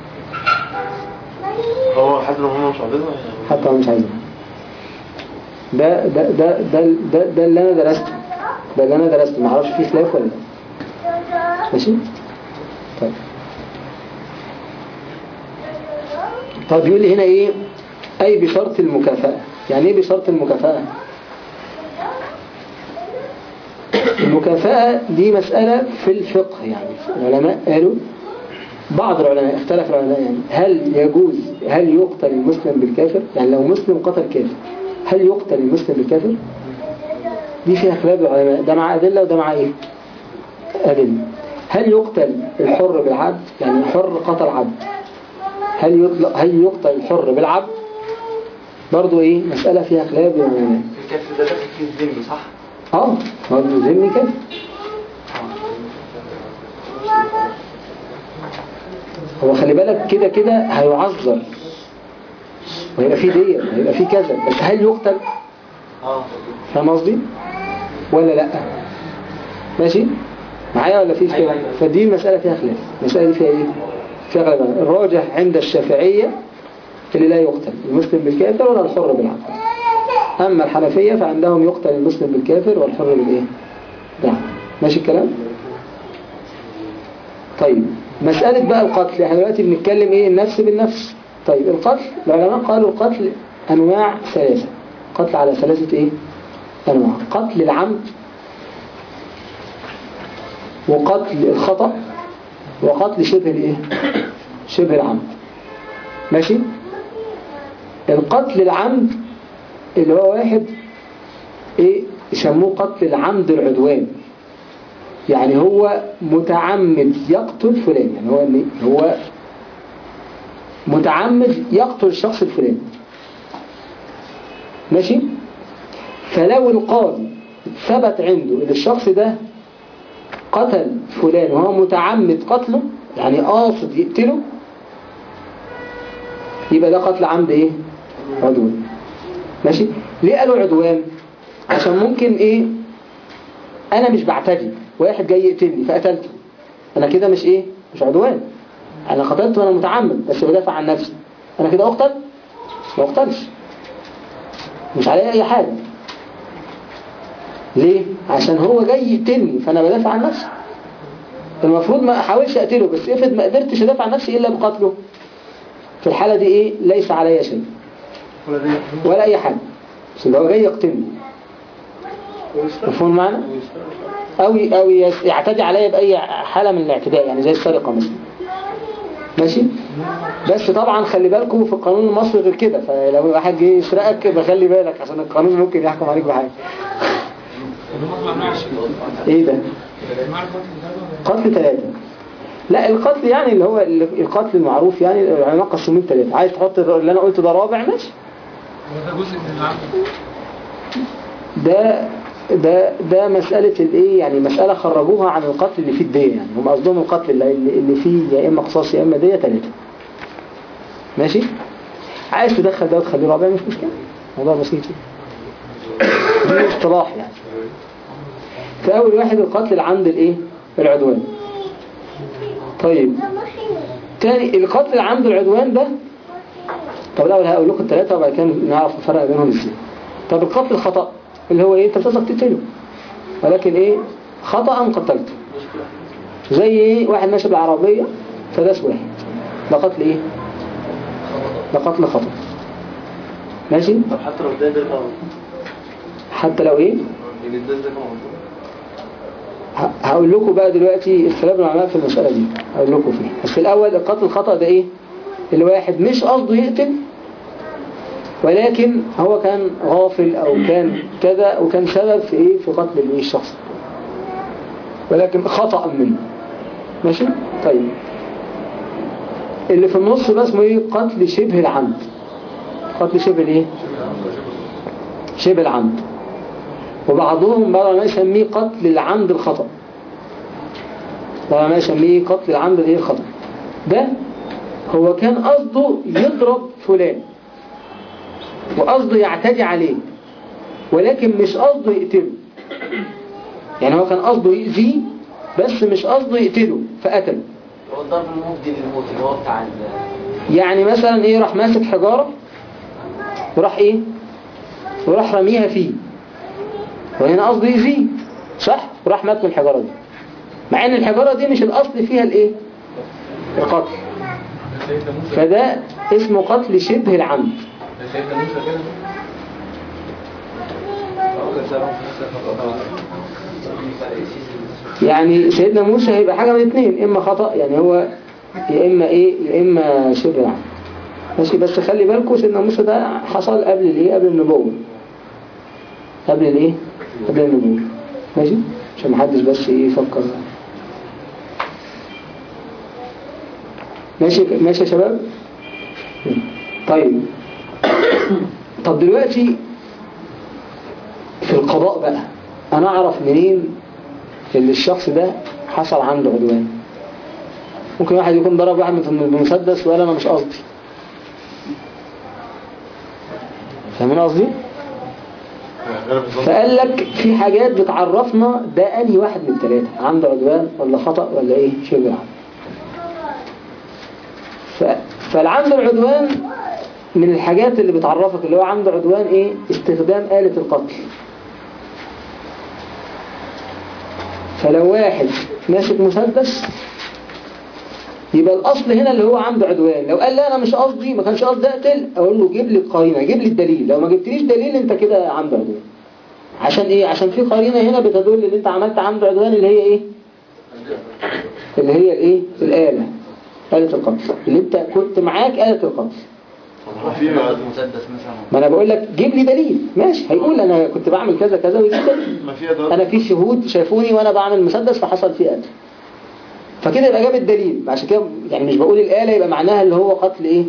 هو حتى لو هم مش عايزينها حتى لو مش عايزينها. ده ده ده ده ده ده اللي انا درسته، ده اللي انا درسته، ما اعرفش فيه خلاف ولا لا. ماشي؟ طيب طيب يقول لي هنا ايه؟ اي بشرط المكافأة. يعني ايه بشرط المكافأة؟ المكافأة دي مسألة في الفقه يعني. العلماء قالوا، بعض العلماء اختلف العلماء يعني هل يجوز هل يقتل المسلم بالكافر؟ يعني لو مسلم قتل كافر هل يقتل المسلم بالكافر؟ دي فيها خلاف العلماء، ده مع أدلة وده مع إيه؟ أدلة. هل يقتل الحر بالعبد؟ يعني الحر قتل عبد، هل يطلق هل يقتل الحر بالعبد؟ برضو إيه؟ مسألة فيها خلاف العلماء. الكافر ده داخل فيه الذمي صح؟ اه هو الذمي كده. هو خلي بالك كده كده هيعذر وهيبقى فيه دية وهيبقى فيه كذا، بس هل يقتل؟ اه فاهم قصدي؟ ولا لا؟ ماشي؟ معايا ولا فيش كده؟ فدي المسألة فيها خلاف. المسألة دي فيها ايه؟ فيها خلاف. الراجح عند الشافعية اللي لا يقتل المسلم بالكافر ولا الحر بالعبد. أما الحنفية فعندهم يقتل المسلم بالكافر والحر بالايه؟ بالعبد. ماشي الكلام؟ طيب مسألة بقى القتل، احنا دلوقتي بنتكلم ايه؟ النفس بالنفس. طيب القتل العلماء قالوا القتل أنواع ثلاثة. قتل على ثلاثة ايه؟ أنواع. قتل العمد، وقتل الخطأ، وقتل شبه الايه؟ شبه العمد. ماشي؟ القتل العمد اللي هو واحد ايه يسموه قتل العمد العدوان، يعني هو متعمد يقتل فلان، يعني هو هو متعمد يقتل الشخص الفلاني. ماشي؟ فلو القاضي ثبت عنده ان الشخص ده قتل فلان وهو متعمد قتله، يعني قاصد يقتله، يبقى ده قتل عمد ايه؟ عدوان. ماشي؟ ليه قالوا عدوان؟ عشان ممكن ايه؟ انا مش بعتدي، واحد جاي يقتلني فقتلته، انا كده مش ايه؟ مش عدوان، انا قتلته وانا متعمد بس بدافع عن نفسي، انا كده اقتل؟ ما اقتلش، مش عليه اي حاجة. ليه؟ عشان هو جاي يقتلني فانا بدافع عن نفسي. المفروض ما احاولش اقتله، بس افرض ما قدرتش ادافع عن نفسي الا بقتله، في الحالة دي ايه؟ ليس علي شيء ولا اي حاجة، بس هو جاي يقتلني. مفهوم معنا؟ او او يعتدي عليا باي حالة من الاعتداء، يعني زي السرقة مثلا. ماشي؟ بس طبعا خلي بالكم في القانون المصري غير كده، فلو واحد جه يسرقك بخلي بالك عشان القانون ممكن يحكم عليك بحاجة. ايه ده؟ قتل ثلاثة. لا القتل يعني اللي هو القتل المعروف، يعني العلماء قسموه ثلاثة. عايز تحط اللي انا قلته ده رابع؟ ماشي. ده جزء من العمد. ده ده ده مسألة الايه، يعني مسألة خرجوها عن القتل اللي فيه الدية، يعني هم قصدهم القتل اللي, اللي فيه يا اما قصاص يا اما دية ثلاثة. ماشي؟ عايز تدخل ده وتخليه رابع مش مشكلة، موضوع بسيط. دي اصطلاح يعني. فأول واحد القتل العمد الايه؟ العدوان. طيب تاني القتل العمد العدوان ده، طب الأول هقول لكم الثلاثة وبعد كده نعرف الفرق بينهم ازاي. طب القتل الخطأ اللي هو ايه؟ انت بتقدر تقتله ولكن ايه؟ خطأ قتلته. زي ايه؟ واحد ماشي بالعربية فداس واحد، ده قتل ايه؟ ده قتل خطأ. ماشي؟ طب حتى لو ده ده حتى لو ايه؟ يعني ده ده هقول لكم بقى دلوقتي الخلاف العلماء في المسألة دي، هقول لكم فيه. بس الأول القتل الخطأ ده ايه؟ الواحد مش قصده يقتل ولكن هو كان غافل او كان كذا وكان سبب في ايه؟ في قتل الايه الشخص، ولكن خطأ منه. ماشي؟ طيب اللي في النص بقى اسمه ايه؟ قتل شبه العمد. قتل شبه الايه؟ شبه العمد. وبعضهم بقى ما يسميه قتل العمد الخطأ، بقى ما يسميه قتل العمد الايه الخطأ. ده هو كان قصده يضرب فلان وقصده يعتدي عليه ولكن مش قصده يقتله، يعني هو كان قصده يأذيه بس مش قصده يقتله فقتله. هو الضرب المفضي للموت اللي هو بتاع يعني مثلا ايه؟ راح ماسك حجارة وراح ايه؟ وراح رميها فيه وهنا قصده يأذيه صح؟ وراح مات من الحجارة دي، مع ان الحجارة دي مش الاصل فيها الايه؟ القتل. فده اسمه قتل شبه العمد. يعني سيدنا موسى هيبقى حاجة من الاثنين، اما خطأ يعني هو يا اما ايه يا اما شبه العمد. ماشي؟ بس خلي بالكم سيدنا موسى ده حصل قبل الايه؟ قبل النبوة، قبل الايه؟ قبل النبوة. ماشي عشان محدش بس ايه يفكر. ماشي ماشي يا شباب. طيب طب دلوقتي في القضاء بقى انا اعرف منين ان الشخص ده حصل عنده عدوان؟ ممكن واحد يكون ضرب واحد بمسدس وقال انا مش قصدي. فاهمين قصدي؟ فقال لك في حاجات بتعرفنا ده انهي واحد من الثلاثه، عنده عدوان ولا خطأ ولا ايه شبه عمد. ف... فالعنده العدوان من الحاجات اللي بتعرفك اللي هو عنده عدوان ايه؟ استخدام آلة القتل. فلو واحد ماسك مسدس يبقى الأصل هنا اللي هو عنده عدوان. لو قال لا أنا مش قصدي، ما كانش قصدي أقتل، أقول له جيب لي القرينة، جيب لي الدليل. لو ما جبتليش دليل أنت كده عنده عدوان. عشان إيه؟ عشان في قرينة هنا بتدل اللي أنت عملت عنده عدوان اللي هي إيه؟ اللي هي الإيه؟ الآلة، آلة القتل اللي أنت كنت معاك آلة القتل. ما أنا بقول لك جيب لي دليل. ماشي، هيقول أنا كنت بعمل كذا كذا ويجيب دليل. أنا في شهود شافوني وأنا بعمل مسدس فحصل فيه قتل، فكده يبقى جاب الدليل. عشان كده يعني مش بقول الآلة يبقى معناها اللي هو قتل ايه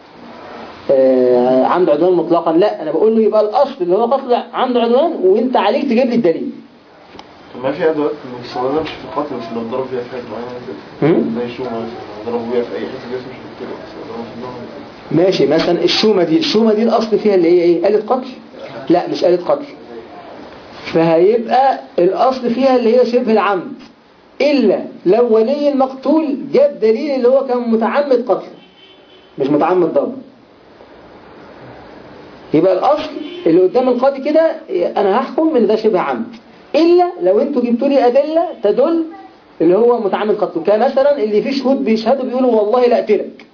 آه عنده عدوان مطلقا، لا انا بقول له يبقى الاصل اللي هو قتل عنده عدوان وانت عليك تجيب لي الدليل. طب ما في ادوات ما بيستخدمش في القتل، مش اللي ضرب بيها في حته معينه زي الشومه ضربوا بيها في اي حته جسم مش بتكتب بس. ماشي، مثلا الشومه دي الشومه دي الاصل فيها اللي هي ايه؟ آلة قتل؟ لا مش آلة قتل. فهيبقى الاصل فيها اللي هي شبه العمد، إلا لو ولي المقتول جاب دليل اللي هو كان متعمد قتله مش متعمد ضربه. يبقى الأصل اللي قدام القاضي كده أنا هحكم إن ده شبه عمد، إلا لو أنتوا جبتوا لي أدلة تدل اللي هو متعمد قتله. كمثلا اللي فيه شهود بيشهدوا بيقولوا والله لا أقتلك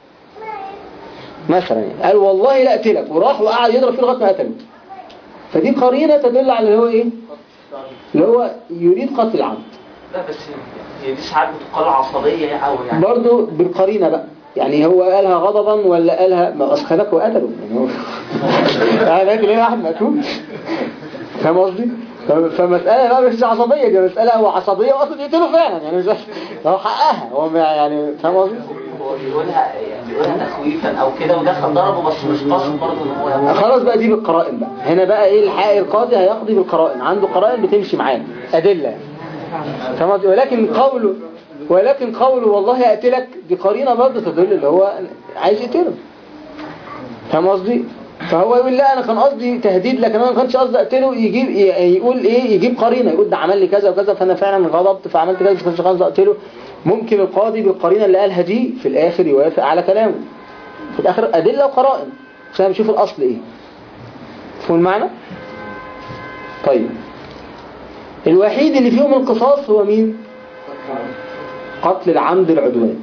مثلا، يعني قال والله لا أقتلك وراح وقعد يضرب فيه لغاية ما قتله، فدي قرينة تدل على اللي هو إيه؟ اللي هو يريد قتل العمد. لا بس هي دي ساعات بتقال عصبية أو يعني برضو بالقرينة بقى، يعني هو قالها غضبا ولا قالها ما أسخنك وقتله يعني هو يعني قتل ايه واحد مقتول. فاهم قصدي؟ فمسألة بقى مش عصبية، دي مسألة هو عصبية وأصلا يقتله فعلا يعني، مش هو حقها هو يعني. فاهم قصدي؟ هو بيقولها بيقولها تخويفا أو كده ودخل ضربه بس مش قصد برضه إن هو خلاص بقى دي بالقرائن بقى. هنا بقى ايه الحق القاضي هيقضي بالقرائن، عنده قرائن بتمشي معاه أدلة. ولكن قوله ولكن قوله والله أقتلك دي قرينة برضه تدل اللي هو عايز يقتله. فاهم قصدي؟ فهو يقول لا أنا كان قصدي تهديد لكن أنا ما كانش قصدي أقتله، يجيب يقول إيه يجيب قرينة، يقول ده عمل لي كذا وكذا فأنا فعلا غضبت فعملت كذا، مش كانش قصدي أقتله. ممكن القاضي بالقرينة اللي قالها دي في الآخر يوافق على كلامه. في الآخر أدلة وقرائن عشان نشوف الأصل إيه. فهم المعنى؟ طيب الوحيد اللي فيهم القصاص هو مين؟ قتل العمد العدوان.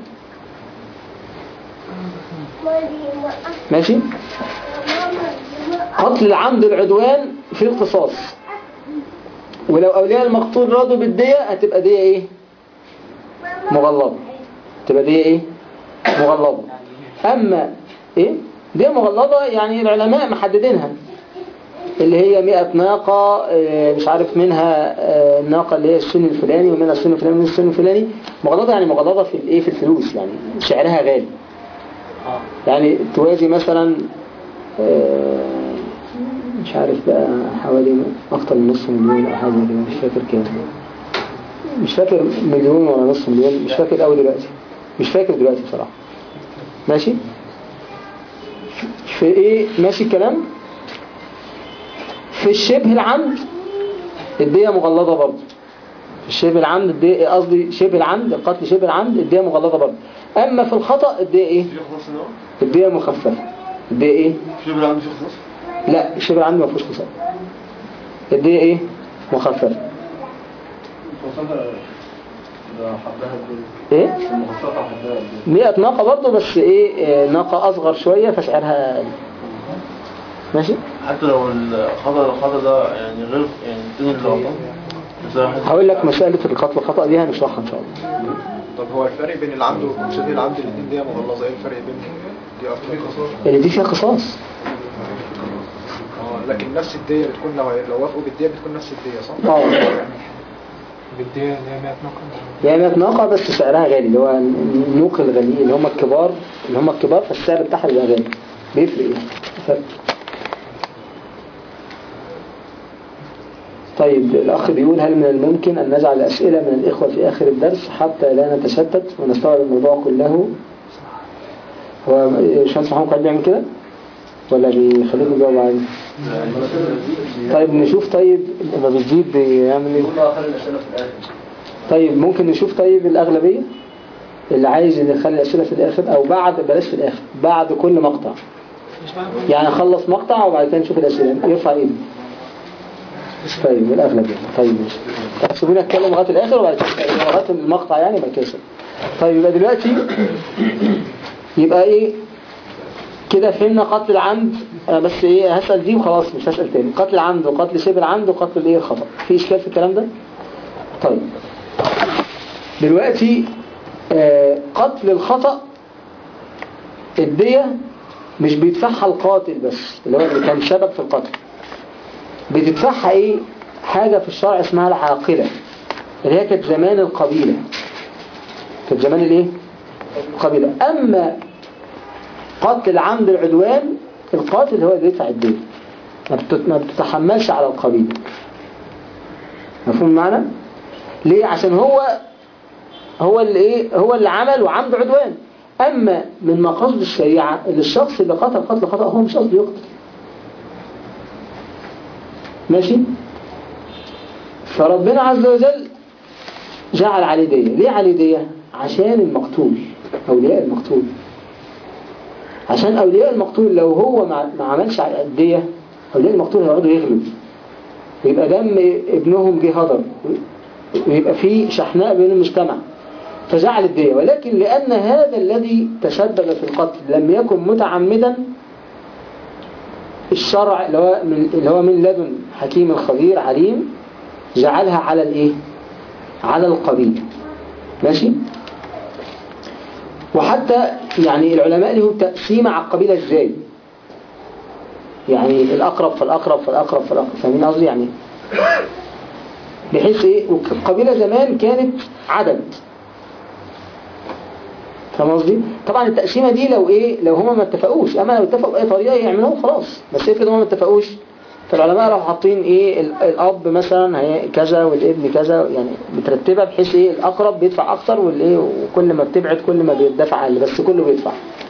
ماشي؟ قتل العمد العدوان في القصاص، ولو أولياء المقتول رضوا بالدية هتبقى دية ايه؟ مغلظة. تبقى دية ايه؟ مغلظة. أما ايه؟ دية مغلظة يعني العلماء محددينها اللي هي مئة ناقة، مش عارف منها الناقة اللي هي السن الفلاني ومنها السن الفلاني ومنها السن الفلاني. مغلظة يعني مغلظة في الايه؟ في الفلوس، يعني سعرها غالي. يعني توازي مثلا مش عارف بقى حوالي اكتر من نص مليون او حاجة كده، مش فاكر كام، مش فاكر مليون ولا نص مليون، مش فاكر قوي دلوقتي، مش فاكر دلوقتي بصراحة. ماشي في ايه ماشي الكلام؟ في الشبه العمد الدية مغلظة برضه. في الشبه العمد الدية قصدي شبه العمد القتل شبه العمد الدية مغلظة برضه. اما في الخطأ الدية ايه؟ الدية مخففة. الدية ايه؟ شبه العمد فيه خصاص؟ لا شبه العمد ما فيهوش خصاص. الدية ايه؟ مخففة. ايه؟ مئة ناقة برضه بس ايه ناقة اصغر شوية فسعرها اقل. ماشي؟ حتى لو الخطأ الخطأ ده يعني غير يعني تنين الغلطة. هقول لك مسألة القتل الخطأ دي هنشرحها ان شاء الله. طب هو الفرق بين العمد وشبه العمد الاثنين دي مغلظة، ايه الفرق بين دي اكتر؟ اللي دي فيها قصاص. لكن نفس الدية بتكون لو لو وافقوا بالدية بتكون نفس الدية صح؟ اه بالدية اللي هي مئة ناقة. يعني مئة ناقة بس سعرها غالي، اللي هو النوق الغالي اللي هم الكبار اللي هم الكبار فالسعر بتاعها بيبقى غالي. بيفرق ايه؟ فرق. طيب الأخ بيقول هل من الممكن أن نجعل أسئلة من الإخوة في آخر الدرس حتى لا نتشتت ونستوعب الموضوع كله؟ هو شمس محمد قاعد بيعمل كده؟ ولا بيخليكم جاوب عادي؟ طيب نشوف. طيب لما بتزيد بيعمل ايه؟ طيب ممكن نشوف. طيب الأغلبية اللي عايز يخلي الأسئلة في الآخر أو بعد، بلاش في الآخر، بعد كل مقطع، يعني أخلص مقطع وبعد كده نشوف الأسئلة، يرفع إيده. طيب الأغلبية. طيب ماشي، تحسبوني أتكلم لغاية الآخر وبعد كده لغاية المقطع يعني ما كسر. طيب يبقى دلوقتي يبقى إيه كده فهمنا قتل العمد. آه بس ايه هسأل دي وخلاص مش هسأل تاني. قتل العمد وقتل شبه العمد وقتل الايه الخطأ، في اشكال في الكلام ده؟ طيب دلوقتي آه قتل الخطأ الدية مش بيدفعها القاتل بس اللي هو اللي كان سبب في القتل، بتدفعها ايه حاجة في الشرع اسمها العاقلة اللي هي كانت زمان القبيلة، كانت زمان الايه القبيلة. اما قتل العمد العدوان القاتل هو اللي يدفع الدية، ما بتتحملش على القبيلة. مفهوم معنى؟ ليه؟ عشان هو هو اللي ايه هو اللي عمل وعمد عدوان. اما من مقاصد الشريعة اللي الشخص اللي قتل قتل خطأ هو مش قصده يقتل. ماشي؟ فربنا عز وجل جعل عليه دية. ليه عليه دية؟ عشان المقتول، أولياء المقتول، عشان أولياء المقتول لو هو ما عملش الدية أولياء المقتول هيقعدوا يغلوا، ويبقى دم ابنهم جه هدر، ويبقى فيه شحناء بين المجتمع، فجعل الدية. ولكن لأن هذا الذي تسبب في القتل لم يكن متعمدا، الشرع اللي هو من, اللي هو من لدن حكيم خبير عليم جعلها على الايه على القبيلة. ماشي؟ وحتى يعني العلماء لهم تقسيم على القبيلة ازاي، يعني الأقرب فالأقرب فالأقرب فالأقرب، فاهمين قصدي؟ يعني بحيث ايه القبيلة زمان كانت عدد، فاهم قصدي؟ طبعا التقسيمة دي لو ايه لو هما ما اتفقوش، اما لو اتفقوا بأي طريقة يعملوها خلاص. بس افرض هما ما اتفقوش، فالعلماء راحوا حاطين ايه الاب مثلا هي كذا والابن كذا، يعني مترتبة بحيث ايه الاقرب بيدفع اكتر والايه وكل ما بتبعد كل ما بيدفع اقل، بس كله بيدفع.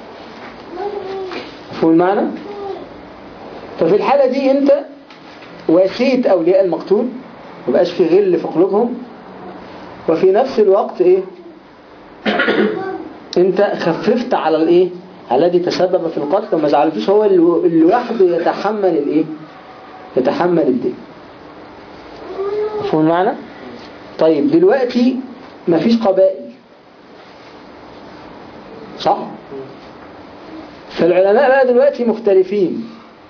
مفهوم المعنى؟ ففي الحالة دي انت واسيت اولياء المقتول، مبقاش في غل في قلوبهم، وفي نفس الوقت ايه انت خففت على الايه الذي تسبب في القتل وما جعلتوش هو اللي لوحده يتحمل الايه يتحمل الدين. مفهوم المعنى؟ طيب دلوقتي مفيش قبائل صح؟ فالعلماء بقى دلوقتي مختلفين،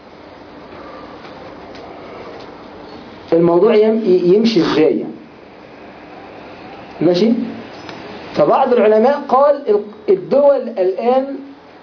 الموضوع يمشي ازاي يعني. ماشي؟ فبعض العلماء قال الدول الآن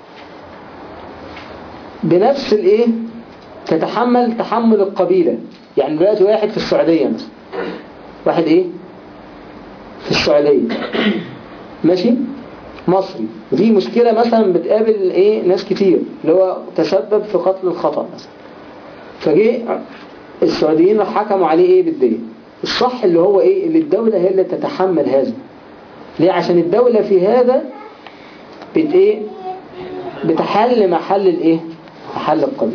بنفس الايه تتحمل تحمل القبيلة. يعني دلوقتي واحد في السعودية مثلا، واحد ايه في السعودية ماشي مصري، ودي مشكلة مثلا بتقابل ايه ناس كتير، اللي هو تسبب في قتل الخطأ مثلا، فجي السعوديين حكموا عليه ايه بالدية. الصح اللي هو ايه اللي الدولة هي اللي تتحمل هذا. ليه؟ عشان الدولة في هذا بت ايه بتحل محل الايه محل القبيلة.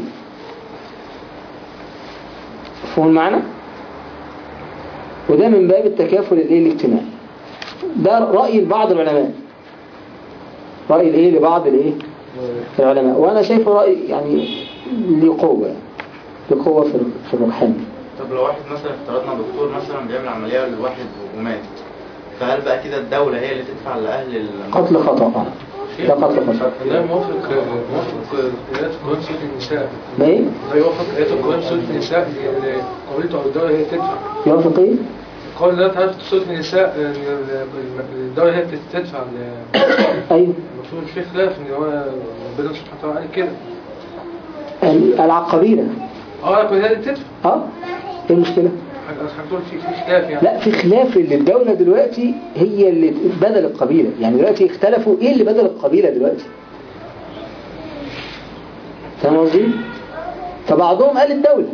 مفهوم المعنى؟ وده من باب التكافل الايه الاجتماعي. ده رأي بعض العلماء، رأي الايه لبعض الايه العلماء، وانا شايفه رأي يعني ليه قوة يعني ليه قوة في في الرجحان. طب لو واحد مثلا افترضنا دكتور مثلا بيعمل عملية لواحد ومات، فهل بقى كده الدولة هي اللي تدفع لأهل قتل خطأ؟ ده قتل خطأ. ده موافق موافق آيات القرآن سورة النساء. ما ايه؟ ده يوافق آيات القرآن سورة النساء قبيلته أو الدولة هي تدفع. يوافق ايه؟ القول ده تعرف سورة النساء الدولة هي تدفع. ايوه. المفروض في خلاف ان هو ربنا سبحانه وتعالى قال كده. العقبيلة اه كل هذه تدفع اه ايه المشكلة؟ هتقول في في خلاف يعني. لا في خلاف، اللي الدولة دلوقتي هي اللي بدل القبيلة، يعني دلوقتي اختلفوا ايه اللي بدل القبيلة دلوقتي. فاهم قصدي؟ فبعضهم قال الدولة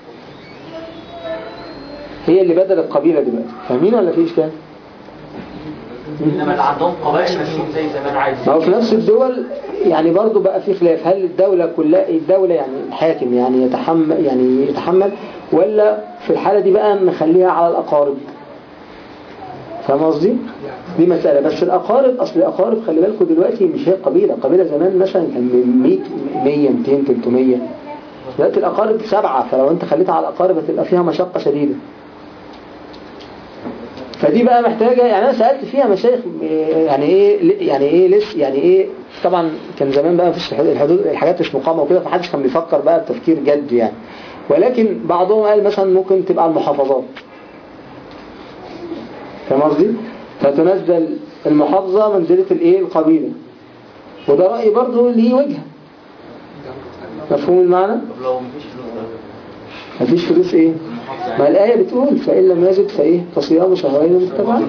هي اللي بدل القبيلة دلوقتي. فاهمين ولا في اشكال؟ انما اللي عندهم قبائل ماشيين زي زمان عايزين. ما هو في نفس الدول يعني برضو بقى في خلاف، هل الدولة كلها الدولة يعني الحاكم يعني يتحمل يعني يتحمل ولا في الحالة دي بقى نخليها على الأقارب. فاهم قصدي؟ دي مسألة. بس الأقارب أصل الأقارب خلي بالكم دلوقتي مش هي قبيلة، قبيلة زمان مثلا كان من مية ميتين تلتمية، دلوقتي الأقارب سبعة، فلو أنت خليتها على الأقارب هتبقى فيها مشقة شديدة. فدي بقى محتاجة، يعني أنا سألت فيها مشايخ يعني إيه يعني إيه لسه يعني إيه، طبعا كان زمان بقى مفيش الحدود الحاجات مش مقامة وكده، فمحدش كان بيفكر بقى بتفكير جد يعني، ولكن بعضهم قال مثلا ممكن تبقى المحافظات. فاهم قصدي؟ فتنزل المحافظة منزلة الإيه القبيلة، وده رأي برضه ليه وجهة. مفهوم المعنى؟ طب لو مفيش فلوس مفيش فلوس ايه؟ ما الآية بتقول فإن لم يجد فإيه فصيام شهرين متبعين.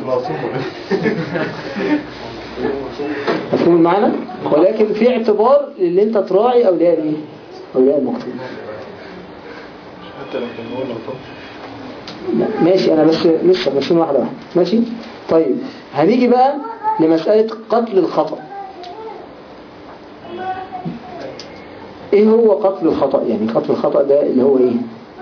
مفهوم المعنى؟ ولكن في اعتبار اللي انت تراعي أولياء الايه؟ أولياء المقتول. حتى لو كان هو لو طب ماشي أنا بس لسه ماشيين واحدة واحدة. ماشي؟ طيب هنيجي بقى لمسألة قتل الخطأ. ايه هو قتل الخطأ؟ يعني قتل الخطأ ده اللي هو ايه؟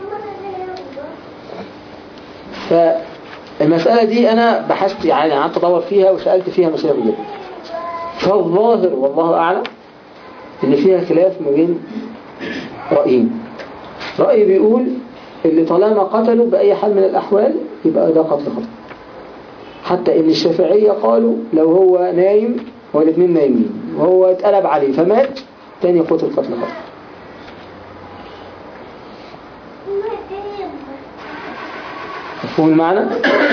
فالمسألة دي أنا بحثت يعني قعدت أدور فيها وسألت فيها مشايخ جدا. فالظاهر والله أعلم إن فيها خلاف ما بين رأيين. رأي بيقول اللي طالما قتلوا بأي حال من الأحوال يبقى ده قتل خطأ، حتى إن الشافعية قالوا لو هو نايم هو الاثنين نايمين وهو اتقلب عليه فمات تاني قتل قتل خطأ. مفهوم المعنى؟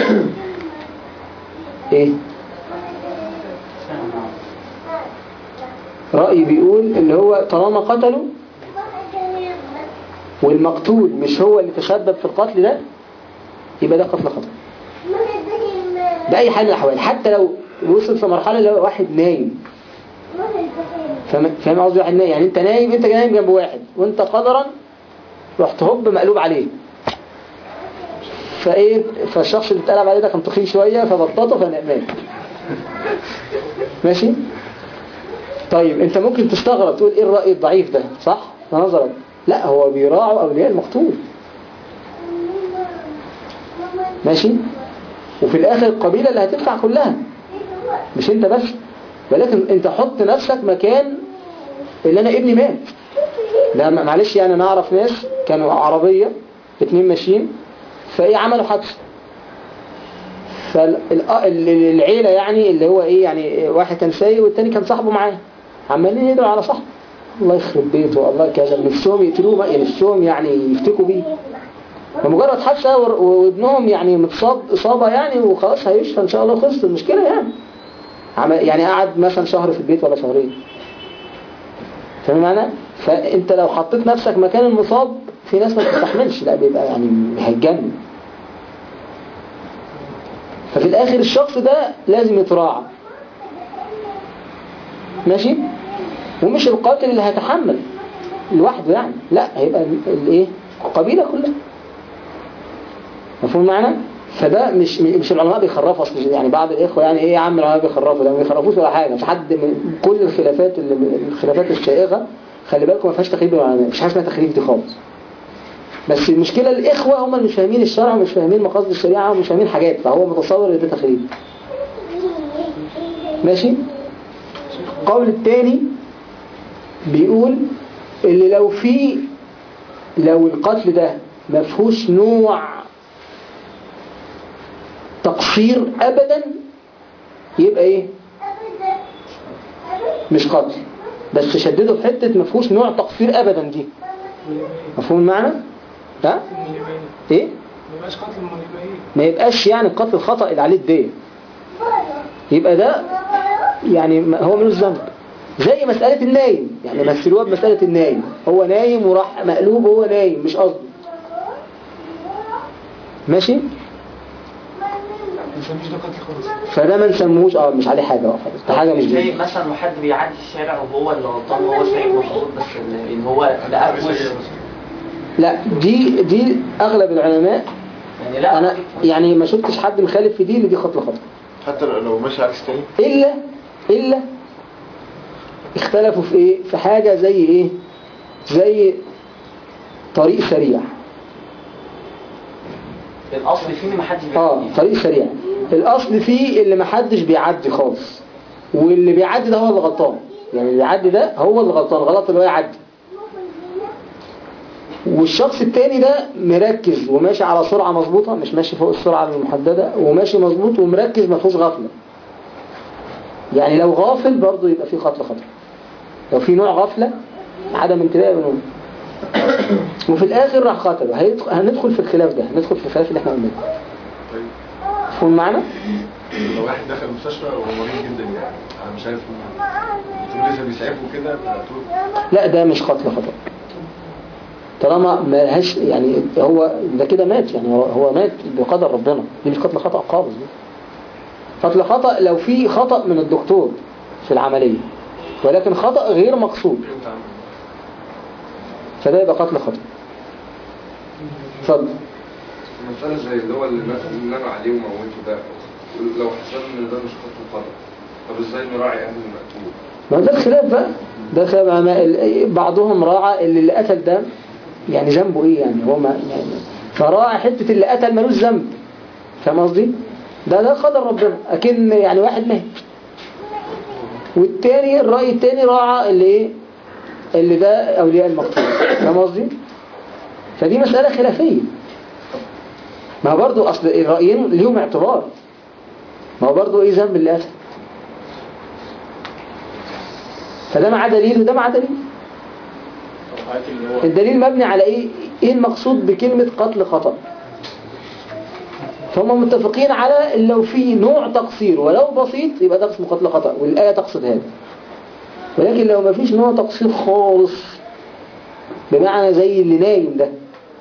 ايه؟ رأي بيقول اللي هو طالما قتلوا والمقتول مش هو اللي تسبب في القتل ده يبقى ده قتل خطأ بأي حال من الأحوال، حتى لو وصل في مرحلة اللي هو واحد نايم. فاهم قصدي؟ واحد نايم يعني انت نايم، انت نايم جنب واحد وانت قدرا رحت هوب مقلوب عليه، فايه فالشخص اللي اتقلب عليه ده كان تخين شوية فبططه فمات. ماشي؟ طيب انت ممكن تستغرب تقول ايه الرأي الضعيف ده صح نظرك؟ لا هو بيراعوا اولياء المقتول. ماشي؟ وفي الاخر القبيلة اللي هتدفع كلها مش انت بس، ولكن انت حط نفسك مكان اللي انا ابني مات ده. معلش يعني انا اعرف ناس كانوا عربية اتنين ماشيين فايه عملوا حادثة، فالعيلة يعني اللي هو ايه يعني واحد كان سايق والتاني كان صاحبه معاه عمالين يدعوا على صاحبه الله يخرب بيته الله كذا، نفسهم يقتلوه نفسهم يعني يفتكوا بيه، فمجرد حادثة وابنهم يعني متصاب إصابة يعني وخلاص هيشفى إن شاء الله خلصت المشكلة يعني يعني قعد مثلا شهر في البيت ولا شهرين. فاهم معنى؟ فأنت لو حطيت نفسك مكان المصاب في ناس ما تستحملش لا بيبقى يعني هيتجنن. ففي الآخر الشخص ده لازم يتراعى. ماشي؟ ومش القاتل اللي هيتحمل لوحده يعني لا هيبقى الايه القبيلة كلها. مفهوم معنى؟ فده مش مش العلماء بيخرفوا اصلا يعني بعض الاخوه يعني ايه يا عم العلماء بيخرفوا ده ما بيخرفوش ولا حاجه. مش حد من كل الخلافات اللي الخلافات الشائغه خلي بالكم ما فيهاش تخريب العلماء، مش حاجه اسمها تخريب دي خالص. بس المشكله الاخوه هم اللي مش فاهمين الشرع ومش فاهمين مقاصد الشريعه ومش فاهمين حاجات، فهو متصور ان ده تخريب. ماشي؟ القول الثاني بيقول اللي لو في لو القتل ده ما فيهوش نوع تقصير ابدا يبقى ايه مش قتل، بس شدده في حته ما فيهوش نوع تقصير ابدا دي. مفهوم المعنى؟ ها ايه ما يبقاش يعني القتل الخطأ اللي عليه الدية، يبقى ده يعني هو ملوش ذنب زي مسألة النايم، يعني مثلوها بمسألة النايم، هو نايم وراح مقلوب وهو نايم مش قصده، ماشي؟ فده ما نسموش اه مش عليه حاجة خالص، ده حاجة مش زي دي. مثلا وحد بيعدي الشارع وهو اللي غلطان وهو شايف مفروض بس ان هو لقى في وشه. لا دي دي اغلب العلماء يعني لا انا يعني ما شفتش حد مخالف في دي ان دي خطوة خطأ، حتى لو ماشي عكس تاني الا الا اختلفوا في ايه، في حاجة زي ايه، زي طريق سريع. الاصل فيه ان محدش بيعدي. اه طريق سريع، الاصل فيه اللي محدش بيعدي خالص، واللي بيعدي ده هو اللي غلطان، يعني اللي بيعدي ده هو اللي غلطان، غلط اللي هو يعدي، والشخص التاني ده مركز وماشي على سرعة مظبوطة، مش ماشي فوق السرعة المحددة، وماشي مظبوط ومركز ما فيهوش غفلة. يعني لو غافل برضه يبقى فيه خطر خطر، لو في نوع غفلة عدم انتباه منهم، وفي الاخر راح قتله. هندخل في الخلاف ده، هندخل في الخلاف اللي احنا قلناه. فهم معنا؟ لو واحد دخل المستشفى وهو مريض جدا يعني انا مش عارف الدكتور لسه بيسعفه كده لا ده مش قتل خطأ، طالما ما لهاش يعني هو ده كده مات، يعني هو, هو مات بقدر ربنا، دي مش قتل خطأ خالص. دي قتل خطأ لو في خطأ من الدكتور في العملية، ولكن خطأ غير مقصود فده يبقى قتل خطأ. اتفضل. مسألة زي اللي هو اللي نام عليه وموته ده، لو حسبنا ان ده مش قتل خطأ، طب ازاي نراعي اهل المقتول؟ ما ده الخلاف بقى، ده خلاف. بعضهم راعى اللي, اللي قتل ده يعني ذنبه ايه، يعني هو ما يعني فراعى حتة اللي قتل ملوش ذنب، فاهم قصدي؟ ده ده قدر ربنا، اكن يعني واحد مات. والتاني الرأي التاني راعى اللي ايه، اللي ده اولياء المقتول، فاهم قصدي؟ فدي مسألة خلافية. ما هو برضو اصل الرأيين ليهم اعتبار، ما هو برضو ايه ذنب اللي قتل، فده مع دليل وده مع دليل. الدليل مبني على ايه، ايه المقصود بكلمة قتل خطأ. فهم متفقين على لو في نوع تقصير ولو بسيط يبقى ده اسمه قتل خطأ، والآية تقصد هذا. ولكن لو ما فيش نوع تقصير خالص بمعنى زي اللي نايم ده،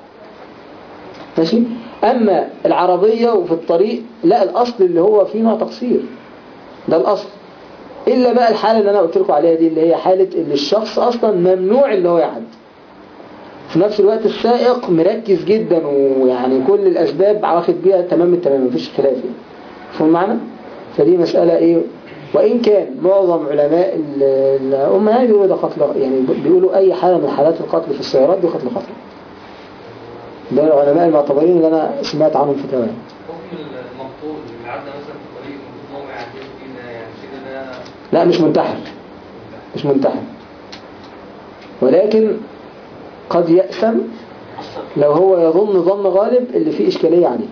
ماشي. اما العربية وفي الطريق لا، الاصل اللي هو فيه نوع تقصير، ده الاصل. الا بقى الحالة اللي انا قلت لكم عليها دي، اللي هي حالة اللي الشخص اصلا ممنوع اللي هو يعدي، في نفس الوقت السائق مركز جدا ويعني كل الاسباب واخد بيها تمام التمام، مفيش خلاف يعني. فهم معنا؟ فدي مسألة ايه، وان كان معظم علماء الامة بيقولوا ده قتل، يعني بيقولوا اي حالة من حالات القتل في السيارات دي قتل خطأ. ده العلماء المعتبرين اللي انا سمعت عنهم في توان. حكم المقتول اللي عدى مثلا في الطريق المفروض ان هو ما يعديش كده، يعني كده ده لا مش منتحر، مش منتحر، ولكن قد يأثم لو هو يظن ظن غالب اللي فيه إشكالية عليه،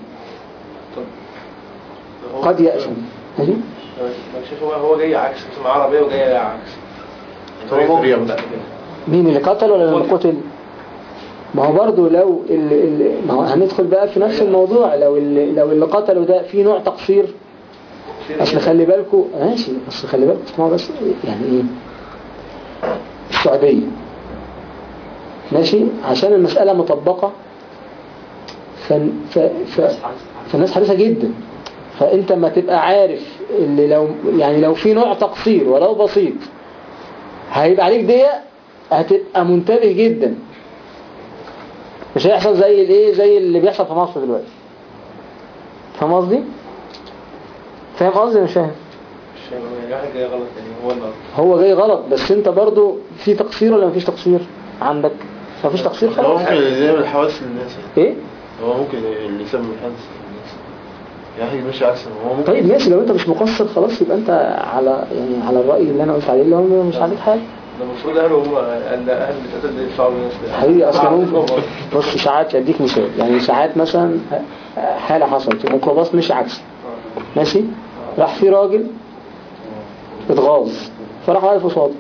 قد يأثم. ماشي؟ هو هو جاي عكس، معاه عربية وجاي عكس. مين اللي قتل ولا اللي قتل؟ ما هو برضو لو اللي اللي ما هو هندخل بقى في نفس الموضوع، لو اللي لو اللي قتله ده فيه نوع تقصير، اصل خلي بالكم ماشي، اصل خلي بالكم اسمعوا بس، يعني ايه السعودية ماشي، عشان المسألة مطبقة ف... ف... ف... فالناس حريصة جدا، فانت ما تبقى عارف اللي لو يعني لو في نوع تقصير ولو بسيط هيبقى عليك دي، هتبقى منتبه جدا، مش هيحصل زي الايه زي اللي بيحصل في مصر دلوقتي. فاهم قصدي؟ فاهم قصدي مش فاهم؟ مش فاهم، يعني واحد جاي غلط، يعني هو الغلط، هو جاي غلط، بس انت برضو في تقصير ولا مفيش تقصير عندك؟ مفيش تقصير خلاص. هو ممكن اللي يعمل حوادث للناس ايه؟ هو ممكن اللي يسبب الحادث للناس، يعني مش عكس هو ممكن. طيب ماشي، لو انت مش مقصر خلاص يبقى انت على يعني على الرأي اللي انا قلت عليه، اللي هو مش عليك حاجة. ده المفروض اهله هم اهل اهل القتل ده يدفعوا للناس ده. حقيقي اصلا ممكن بص ساعات اديك مثال، يعني ساعات مثلا حالة حصلت الميكروباص مش عكسي ماشي، راح في راجل اتغاظ فراح واقف قصاده،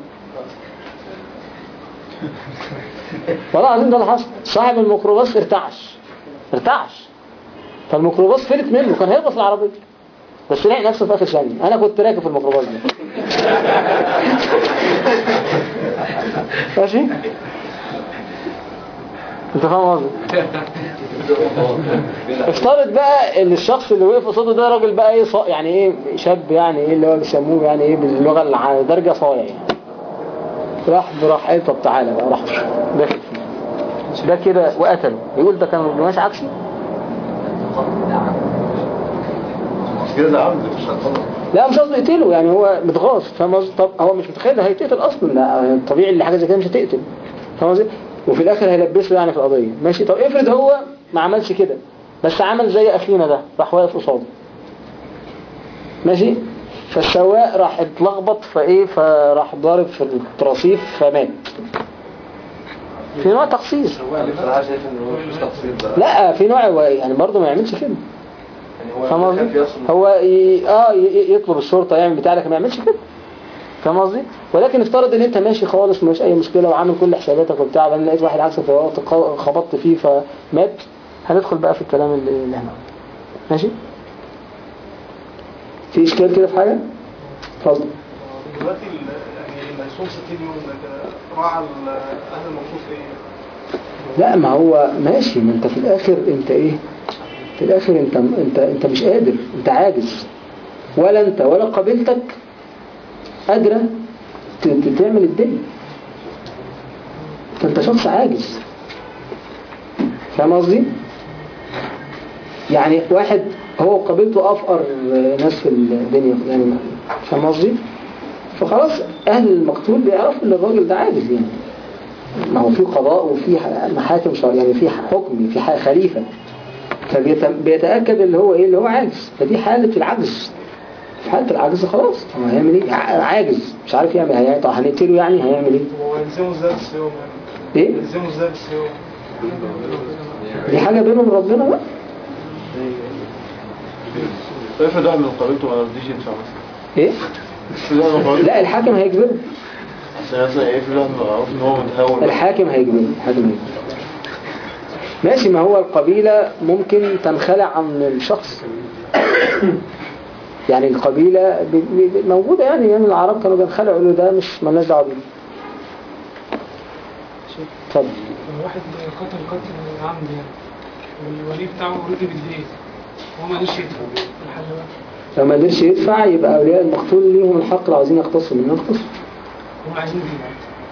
والله العظيم ده اللي حصل. صاحب الميكروباص ارتعش ارتعش فالميكروباص فلت منه، كان هيخبط العربية بس لقى نفسه في اخر ثانية. انا كنت راكب في الميكروباص ده ماشي؟ انت فاهم قصدي؟ افترض بقى ان الشخص اللي وقف قصاده ده راجل بقى ايه صا... يعني ايه شاب، يعني ايه اللي هو بيسموه يعني ايه باللغه الدارجه صايع يعني. راح براح ايه طب تعالى بقى راح داخل فيه ده كده وقتله، يقول ده كان ماشي عكسي؟ كده ده عبد مش هتطلع. لا مش قصدي يقتله، يعني هو متغاظ، فاهم قصدي؟ طب هو مش متخيل هيتقتل اصلا، لا الطبيعي اللي حاجه زي كده مش هتقتل، فاهم قصدي؟ وفي الاخر هيلبسه يعني في القضيه. ماشي، طب افرض هو ما عملش كده بس عمل زي اخينا ده، راح واقف قصاده ماشي، فالسواق راح اتلخبط فايه فراح ضارب في الرصيف فمات، في نوع تخصيص. بصراحة شايف ان هو مش تقصير ده. لا في نوع يعني برضه ما يعملش كده، يعني فاهم هو قصدي؟ خاف يصل. هو ي... اه ي... يطلب الشرطه يعمل بتاع لكن ما يعملش كده، فاهم قصدي؟ ولكن افترض ان انت ماشي خالص مش اي مشكله وعامل كل حساباتك وبتاع، بعدين لقيت واحد عكسك في الوقت خبطت فيه فمات، هندخل بقى في الكلام اللي اللي هنا. ماشي؟ في اشكال كده في حاجه؟ اتفضل. دلوقتي يعني المقسوم ستين يوم ده كده راعى اهل المخصوص ايه؟ لا ما هو ماشي، ما انت في الاخر انت ايه؟ في الاخر انت انت انت مش قادر، انت عاجز، ولا انت ولا قبيلتك قادره تعمل الدنيا، فانت شخص عاجز، فاهم قصدي؟ يعني واحد هو قبيلته افقر ناس في الدنيا يعني، فاهم قصدي؟ فخلاص اهل المقتول بيعرفوا ان الراجل ده عاجز، يعني ما هو في قضاء وفي محاكم شرعيه، يعني في حكم، في خليفه، فبيتاكد اللي هو ايه اللي هو عاجز، فدي حاله العجز. في حالة العجز خلاص هو هيعمل ايه؟ عاجز مش عارف يعمل، هيعمل طب هنقتله يعني هيعمل ايه؟ هو يلزمه ازاي بالصيام ايه؟ يلزمه ازاي بالصيام؟ دي حاجة بينهم ربنا بقى. افرض واحد من قبيلته ما رضيش يدفع مثلا. ايه؟ لا الحاكم هيجبره. اصل مثلا ايه افرض واحد معروف ان هو متهور. الحاكم هيجبره، الحاكم هيجبره. ماشي، ما هو القبيلة ممكن تنخلع عن الشخص. يعني القبيلة موجودة، يعني يعني العرب كانوا بينخلعوا له ده مش مالناش دعوه بيه. اتفضل. واحد قتل قتل عمد يعني والولي بتاعه رضي بالدين وهو ما قدرش يدفع الحل بقى. لو ما قدرش يدفع يبقى اولياء المقتول ليهم الحق، لو عايزين يقتصوا منه يقتصوا. هم عايزين دين.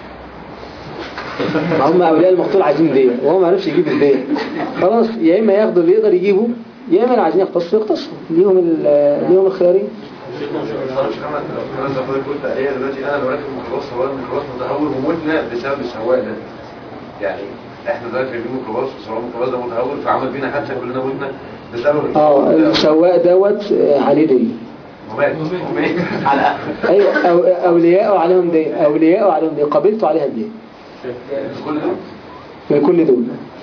هم اولياء المقتول عايزين دين وهو ما عرفش يجيب الدين، خلاص يا اما ياخدوا اللي يقدر يجيبه يا اما اللي عايزين يقتصوا يقتصوا، ليهم ليهم الخيارين. انا زي ما قلت عليها دلوقتي، انا لو راكب ميكروباص سواق الميكروباص متهور ومتنا بسبب السواق ده، يعني احنا دلوقتي راكبين ميكروباص وسواق الميكروباص ده متهور فعمل بينا حادثه كلنا متنا بسبب اه السواق دوت عليه دين ومات ومات على ايوه أو اولياءه عليهم دين، اولياءه عليهم دين، قبيلته عليها دين كل دول من كل دول.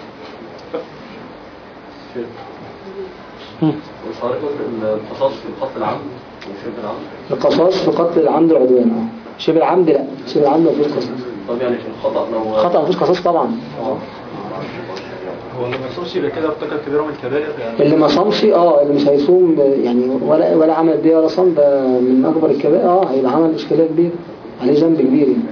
وصارت القصاص في قتل العمد وشبه العمد. القصاص في قتل العمد والعدوان. اه شبه العمد لا، شبه العمد مفيش قصاص. طب يعني في الخطأ لو خطأ مفيش قصاص طبعا. اه هو اللي ما يصومش يبقى كده ارتكب كبيرة من الكبائر يعني. اللي ما صامش اه اللي مش هيصوم يعني ولا ولا عمل دي ولا صام ده من اكبر الكبائر، اه هيبقى عمل اشكاليه كبيره، عليه ذنب كبير يعني.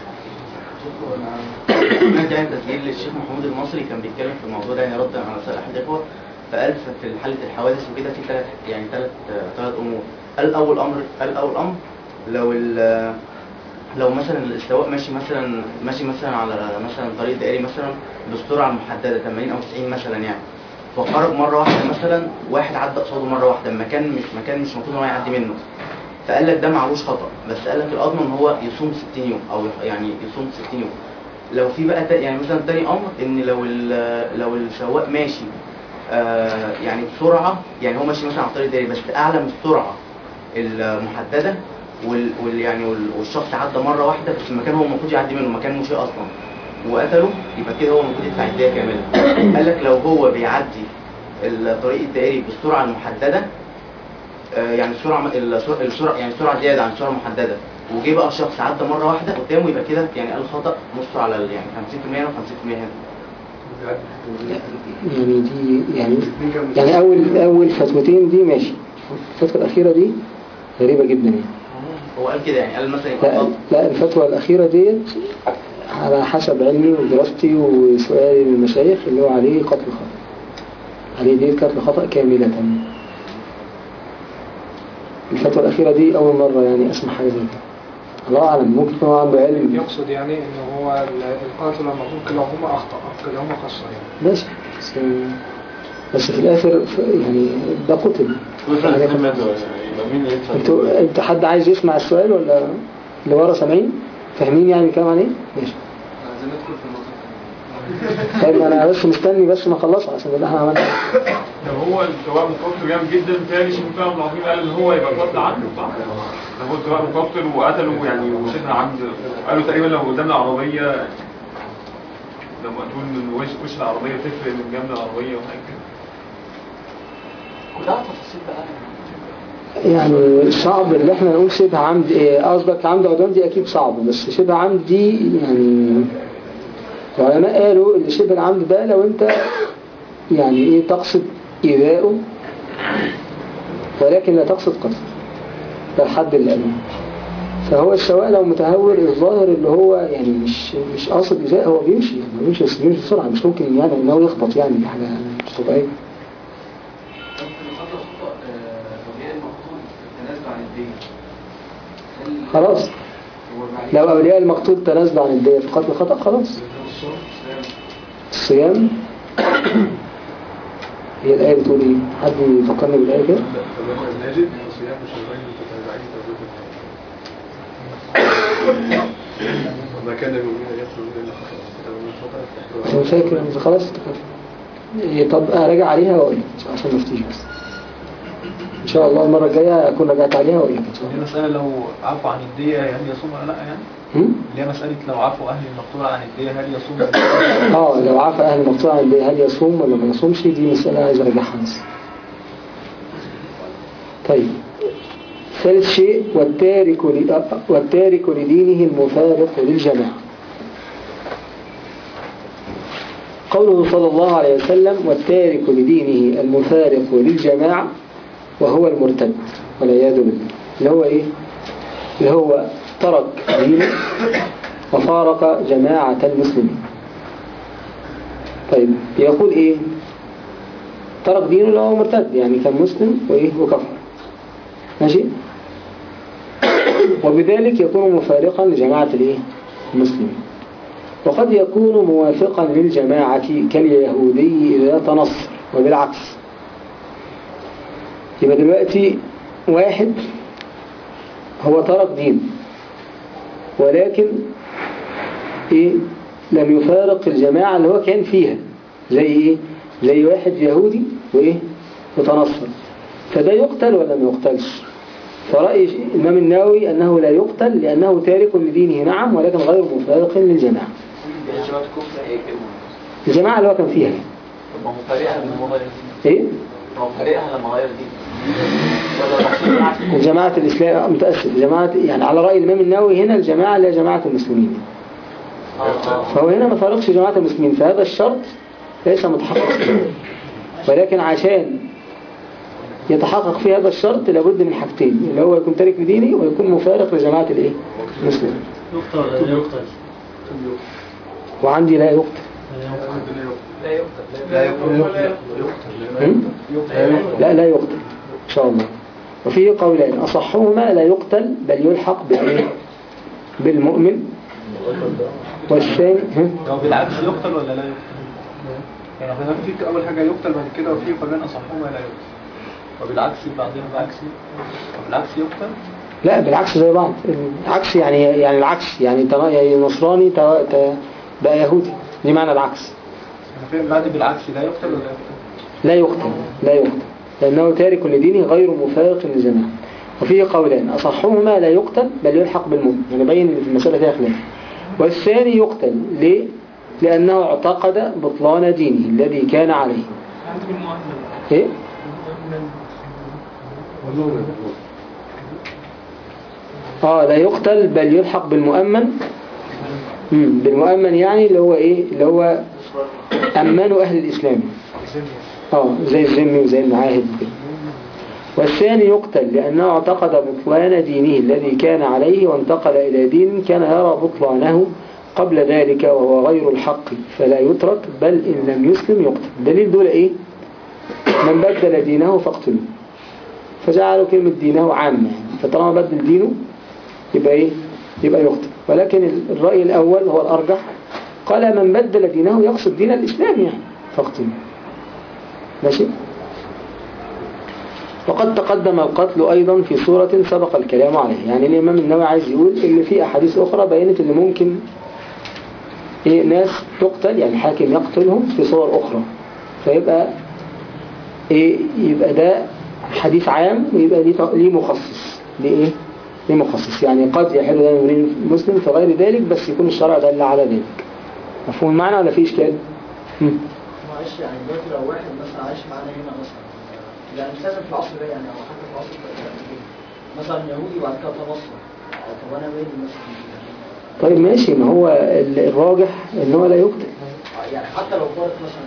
كان تسجيل للشيخ محمود المصري كان بيتكلم في الموضوع ده، يعني رد على رسائل احد الاخوه، فقال في حاله الحوادث وكده في ثلاث يعني ثلاث ثلاث امور. قال اول امر قال اول امر لو لو مثلا السواق ماشي مثلا ماشي مثلا على مثلا طريق دائري مثلا بالسرعه المحدده ثمانين او تسعين مثلا يعني، فخرج مره واحده مثلا واحد عدى قصاده مره واحده مكان مش مكان مش المفروض ان هو يعدي منه، فقال لك ده معلوش خطا، بس قال لك الاضمن ان هو يصوم ستين يوم او يعني يصوم ستين يوم. لو في بقى يعني مثلا تاني امر ان لو لو السواق ماشي آه يعني بسرعه، يعني هو ماشي مثلا على الطريق دائري بس اعلى من السرعه المحدده وال, وال يعني والشخص عدى مره واحده بس المكان هو المفروض يعدي منه مكان مشي اصلا وقتله، يبقى كده هو المفروض يدفع الدية كامله. قال لك لو هو بيعدي الطريق الدائري بالسرعه المحدده آه يعني السرعه السرعه يعني السرعه زياده عن السرعه المحدده، وجي بقى الشخص عدى مره واحده قدامه، يبقى كده يعني الخطا نص على يعني خمسين بالمية وخمسين بالمية هنا. يعني دي يعني يعني اول اول فتوتين دي ماشي، الفتوى الاخيره دي غريبه جدا يعني. هو قال كده يعني قال مثلا لا, لا الفتوى الأخيرة ديت على حسب علمي ودراستي وسؤالي للمشايخ اللي هو عليه قتل خطأ، عليه ديت قتل خطأ كاملة. الفتوى الأخيرة دي أول مرة يعني أسمع حاجة زي كده، الله أعلم ممكن يكون عنده علم. يقصد يعني إنه هو القاتل والمقتول كلاهما أخطأ كلاهما قصة يعني. ماشي بس, بس في الآخر يعني ده قتل. انتوا انت حد عايز يسمع السؤال ولا اللي ورا سامعين فاهمين يعني كلام عليه؟ ماشي. طيب انا بس مستني بس ما اخلصها عشان ده احنا عملنا. لو هو السواق مقتل جامد جدا تاني شيخ فاهم العظيم قال ان هو يبقى قتل عنده صح؟ لو هو السواق مقتل وقتله يعني وشبه عمد قالوا تقريبا لو قدامنا عربيه لما تقول من وش وش العربيه تفرق من جنب العربيه وحاجه كده. كلها تفاصيل بقى يعني صعب اللي احنا نقول شبه عمد. ايه قصدك عمد عدوان؟ دي اكيد صعب، بس شبه عمد دي يعني العلماء قالوا ان شبه العمد ده لو انت يعني ايه تقصد ايذاؤه ولكن لا تقصد قتله، ده الحد اللي قالوه. فهو السواق لو متهور الظاهر اللي هو يعني مش مش قاصد ايذاء، هو بيمشي يعني بيمشي بس بيمشي بسرعه، مش ممكن يعني ان هو يخبط يعني، دي حاجه مش طبيعيه. خلاص لو أولياء المقتول تنازلوا عن الدية في قتل خطأ خلاص. الصيام هي الآية بتقول ايه؟ حد يفكرني بالآية كده؟ ما كان المؤمنين يخرجون إلا خطأ أنا فاكر أنا خلاص طب أراجع عليها وأقول عشان مفتيش بس إن شاء الله المرة الجاية أكون رجعت عليها وأقول لك. دي مسألة لو عفوا عن الدية هل يصوم ولا لا يعني؟ اللي هي مسألة لو عفوا أهل المقتول عن الدية هل يصوم ولا لا؟ اه لو عفوا أهل المقتول عن الدية هل يصوم ولا ما يصومش، دي مسألة عايز أرجعها بس. طيب ثالث شيء والتارك والتارك لدينه المفارق للجماعة. قوله صلى الله عليه وسلم والتارك لدينه المفارق للجماعة وهو المرتد والعياذ بالله، اللي هو ايه؟ اللي هو ترك دينه وفارق جماعة المسلمين. طيب يقول ايه؟ ترك دينه اللي هو مرتد يعني كان مسلم وايه وكفر، ماشي؟ وبذلك يكون مفارقا لجماعة الايه؟ المسلمين. وقد يكون موافقا للجماعة كاليهودي إذا تنصر، وبالعكس. يبقى دلوقتي واحد هو ترك دين ولكن إيه؟ لم يفارق الجماعة اللي هو كان فيها، زي إيه؟ زي واحد يهودي وإيه؟ وتنصر، فده يقتل ولا ما يقتلش؟ فرأي الإمام النووي أنه لا يقتل لأنه تارك لدينه نعم ولكن غير مفارق للجماعة. الجماعة اللي هو كان فيها طب مفارقها لما غير دين ايه؟ مفارقها لما غير دين جماعة الإسلام متأسف جماعة يعني على رأي الإمام النووي هنا الجماعة اللي هي جماعة المسلمين، فهو هنا ما فارقش جماعة المسلمين، فهذا الشرط ليس متحقق، ولكن عشان يتحقق في هذا الشرط لابد من حاجتين، اللي هو يكون تارك لدينه ويكون مفارق لجماعة الايه؟ المسلمين. يقتل ولا لا يقتل؟ وعندي لا يقتل. لا يقتل لا يقتل لا لا يقتل إن شاء الله. وفيه قولين أصحهما لا يقتل بل يلحق بالإيه؟ بالمؤمن، والثاني لو بالعكس يقتل ولا لا يقتل؟ يعني احنا في أول حاجة يقتل بعد كده وفيه قولين أصحهما لا يقتل، وبالعكس بعدين بالعكس وبالعكس يقتل؟ لا بالعكس زي بعض. العكس يعني يعني العكس يعني يعني نصراني بقى يهودي، دي معنى العكس. بعد بالعكس لا يقتل ولا يقتل؟ لا يقتل لا يقتل لأنه تارك لدينه غير مفارق للجماعة. وفيه قولان أصحهما لا يقتل بل يلحق بالمؤمن، يعني بين ان في المسألة فيها خلاف. والثاني يقتل ليه؟ لأنه اعتقد بطلان دينه الذي كان عليه. ايه؟ اه لا يقتل بل يلحق بالمؤمن. امم بالمؤمن يعني اللي هو ايه؟ اللي هو أمنوا أهل الإسلام، اه زي الذمي وزي المعاهد وكده. والثاني يقتل لأنه اعتقد بطلان دينه الذي كان عليه وانتقل إلى دين كان يرى بطلانه قبل ذلك وهو غير الحق فلا يترك بل إن لم يسلم يقتل. دليل دول إيه؟ من بدل دينه فاقتلوه، فجعلوا كلمة دينه عامة، فطالما بدل دينه يبقى إيه؟ يبقى يقتل. ولكن الرأي الأول هو الأرجح، قال من بدل دينه يقصد دين الإسلام يعني فاقتلوه. ماشي؟ وقد تقدم القتل أيضا في صورة سبق الكلام عليه. يعني الإمام النووي عايز يقول إن في أحاديث أخرى بينت إن ممكن إيه ناس تقتل، يعني حاكم يقتلهم في صور أخرى، فيبقى إيه يبقى ده حديث عام ويبقى ليه مخصص. ليه ليه مخصص؟ يعني قد يحل دم امرئ مسلم في غير ذلك بس يكون الشرع دل على ذلك. مفهوم المعنى ولا في إشكال؟ معلش يعني دلوقتي لو واحد مثلا عايش معانا هنا مثلا، يعني مش لازم في العصر ده يعني او حتى في العصر ده مثلا يهودي وبعد كده تنصر، طب انا مالي مثلا؟ طيب ماشي، ما هو الراجح ان هو لا يقتل. يعني حتى لو فرض مثلا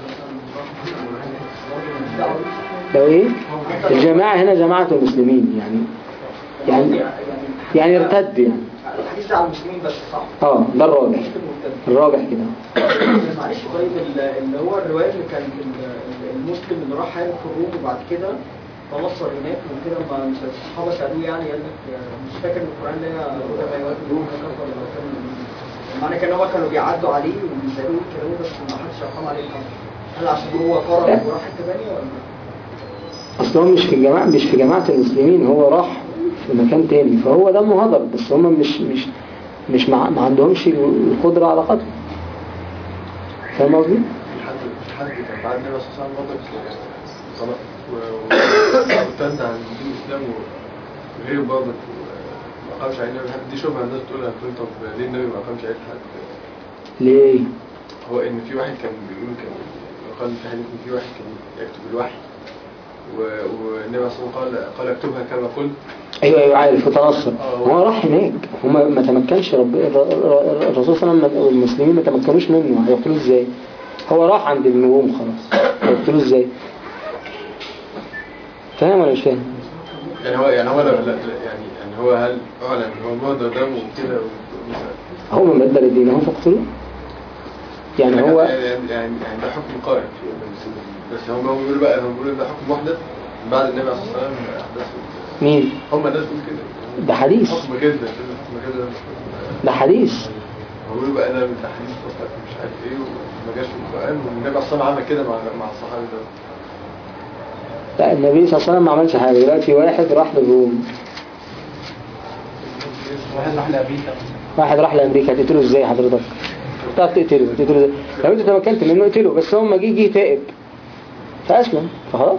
لو ايه الجماعة هنا جماعة المسلمين يعني يعني يعني ارتد يعني الحديث على المسلمين بس صح؟ اه ده الراجح الراجح كده. معلش طيب اللي هو الرواية اللي كان المسلم اللي راح حارب في الروم وبعد كده تنصر هناك وكده ما مش الصحابة سألوه يعني قال لك مش فاكر القرآن اللي هي ما يواجهون كفر ولا كان معنى كان هو كانوا بيعدوا عليه وبيسألوه كلامه بس ما حدش يرحم عليه الحمد. هل عشان هو قرر وراح حتة ثانية ولا؟ اصل هو مش في جماعة مش في جماعة المسلمين، هو راح في مكان تاني فهو دمه هدر، بس هم مش مش مش مع ما عندهمش القدرة على قتله. فاهم قصدي؟ حد حد كان بعد النبي صلى الله عليه وسلم طلق وارتد عن دين الاسلام وغير برضك ما قامش عليه النبي. دي شبهه الناس تقولها تقول طب ليه النبي ما قامش عليه حد؟ ليه؟ هو ان في واحد كان بيقول كان قال في حديث ان في واحد كان يكتب الوحي والنبي صلى الله عليه وسلم قال قال اكتبها كما قلت. ايوه ايوه عارف وتنصر. هو راح هناك هم ما تمكنش رب الرسول صلى الله عليه وسلم والمسلمين ما تمكنوش منه، هيقتلوه ازاي؟ هو راح عند النجوم خلاص، هيقتلوه ازاي؟ فاهم ولا مش فاهم؟ يعني هو يعني هو لا لا يعني يعني هو هل اعلن ان هو مهدر دم وكده هو من بدل دينه فاقتلوه. يعني هو يعني يعني يعني ده حكم قائم بس هم بيقولوا بقى هم بيقولوا ده حكم محدث بعد النبي صلى الله عليه وسلم احدثه. مين؟ هم الناس بيقولوا كده. ده حديث. حكم كده حكم كده ده حديث. هم بيقولوا بقى ده من تحديث اصلا مش عارف ايه وما جاش في القرآن والنبي صلى الله عليه وسلم عمل كده مع مع الصحابه ده. لا النبي صلى الله عليه وسلم ما عملش حاجه. دلوقتي واحد راح للروم، واحد راح لامريكا واحد راح لامريكا هتقتله ازاي حضرتك؟ تعرف تقتله تقتله ازاي؟ لو انت تمكنت منه اقتله، بس هو ما جه جه تائب فاسلم فخلاص.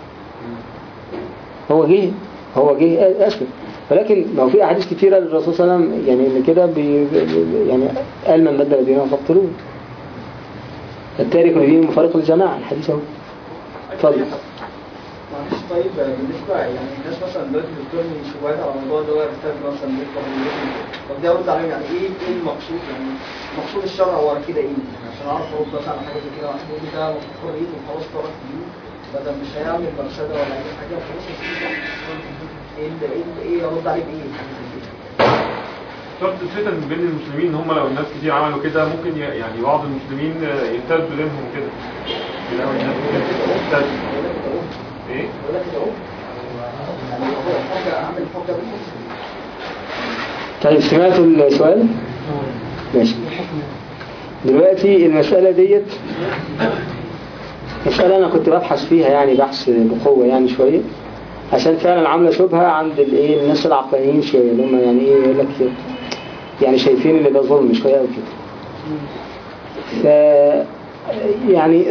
هو جه هو جه اسلم. ولكن لو في احاديث كتيره للرسول صلى الله عليه وسلم يعني ان كده بي يعني قال من بدل دينه فاقتلوه. التارك لدين مفارق للجماعه الحديث اهو. اتفضل. معلش طيب بالنسبة يعني الناس مثلا دلوقتي بتقولني شبهات على الموضوع اللي هو ارتد مثلا بيكبر طب دي ارد عليهم يعني ايه ايه المقصود يعني مقصود الشرع ورا كده ايه؟ عشان اعرف ارد مثلا على حاجة زي كده واحد يقول لي ده مفكر ايه وخلاص طرف دين بدل مش هيعمل مرشدة ولا اي حاجة خلاص ايه اللي ايه ايه ارد عليه بايه؟ شرط الفتن بين المسلمين هم لو الناس كتير عملوا كده ممكن يعني بعض المسلمين يرتدوا دينهم كده. لو الناس يرتدوا ايه؟ طيب سمعتوا السؤال؟ ماشي. دلوقتي المسألة ديت مسألة أنا كنت ببحث فيها يعني بحث بقوة يعني شوية عشان فعلا عاملة شبهة عند الايه الناس العقلانيين شوية اللي هم يعني ايه يقول لك يعني شايفين اللي ده ظلم شوية أو كده. ف يعني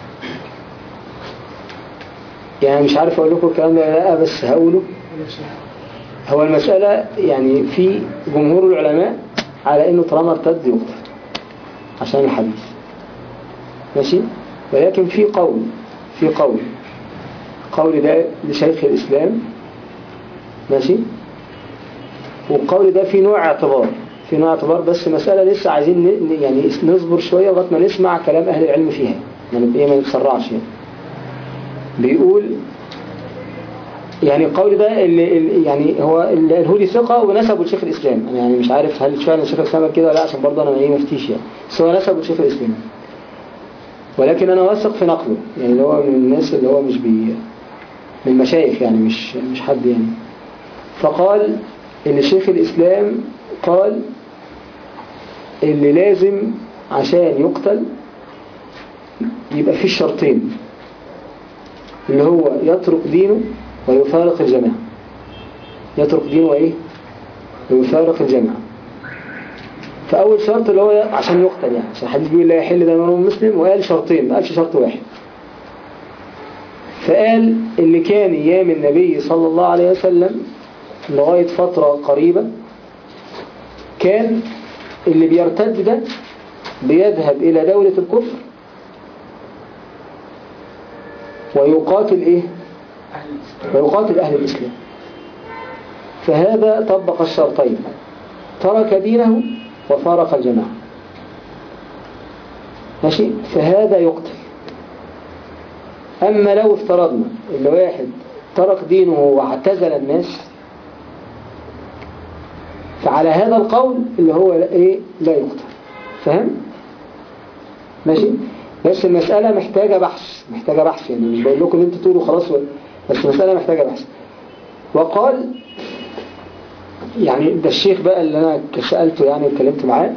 يعني مش عارف اقول لكم الكلام ده لا بس هقوله. هو المسألة يعني في جمهور العلماء على انه طالما ارتد يقتل عشان الحديث ماشي. ولكن في قول في قول قول ده لشيخ الاسلام ماشي. والقول ده في نوع اعتبار في نوع اعتبار بس مسألة لسه عايزين يعني نصبر شوية لغاية ما نسمع كلام اهل العلم فيها ما نبقى ما نتسرعش يعني. بيقول يعني القول ده اللي اللي- يعني هو اللي قاله لي ثقة ونسبه لشيخ الإسلام. أنا يعني مش عارف هل فعلا شيخ الإسلام قال كده ولا لا، عشان برضه أنا إيه مفتيش يعني، بس هو نسبه لشيخ الإسلام. ولكن أنا واثق في نقله، يعني اللي هو من الناس اللي هو مش بي من المشايخ يعني، مش مش حد يعني. فقال إن شيخ الإسلام قال اللي لازم عشان يقتل يبقى فيه شرطين، اللي هو يترك دينه ويفارق الجماعة. يترك دينه وإيه؟ ويفارق الجماعة. فأول شرط اللي هو عشان يقتل يعني، عشان الحديث بيقول لا يحل دم امرئ مسلم، وقال شرطين، ما قالش شرط واحد. فقال اللي كان أيام النبي صلى الله عليه وسلم لغاية فترة قريبة كان اللي بيرتد ده بيذهب إلى دولة الكفر ويقاتل إيه؟ ويقاتل أهل الإسلام. فهذا طبق الشرطين، ترك دينه وفارق الجماعة. ماشي؟ فهذا يقتل. أما لو افترضنا إن واحد ترك دينه واعتزل الناس، فعلى هذا القول اللي هو إيه؟ لا يقتل. فهم؟ ماشي؟ بس المسألة محتاجة بحث، محتاجة بحث يعني، مش بقول لكم انتوا تقولوا خلاص، بس المسألة محتاجة بحث. وقال يعني ده الشيخ بقى اللي انا سألته يعني واتكلمت معاه،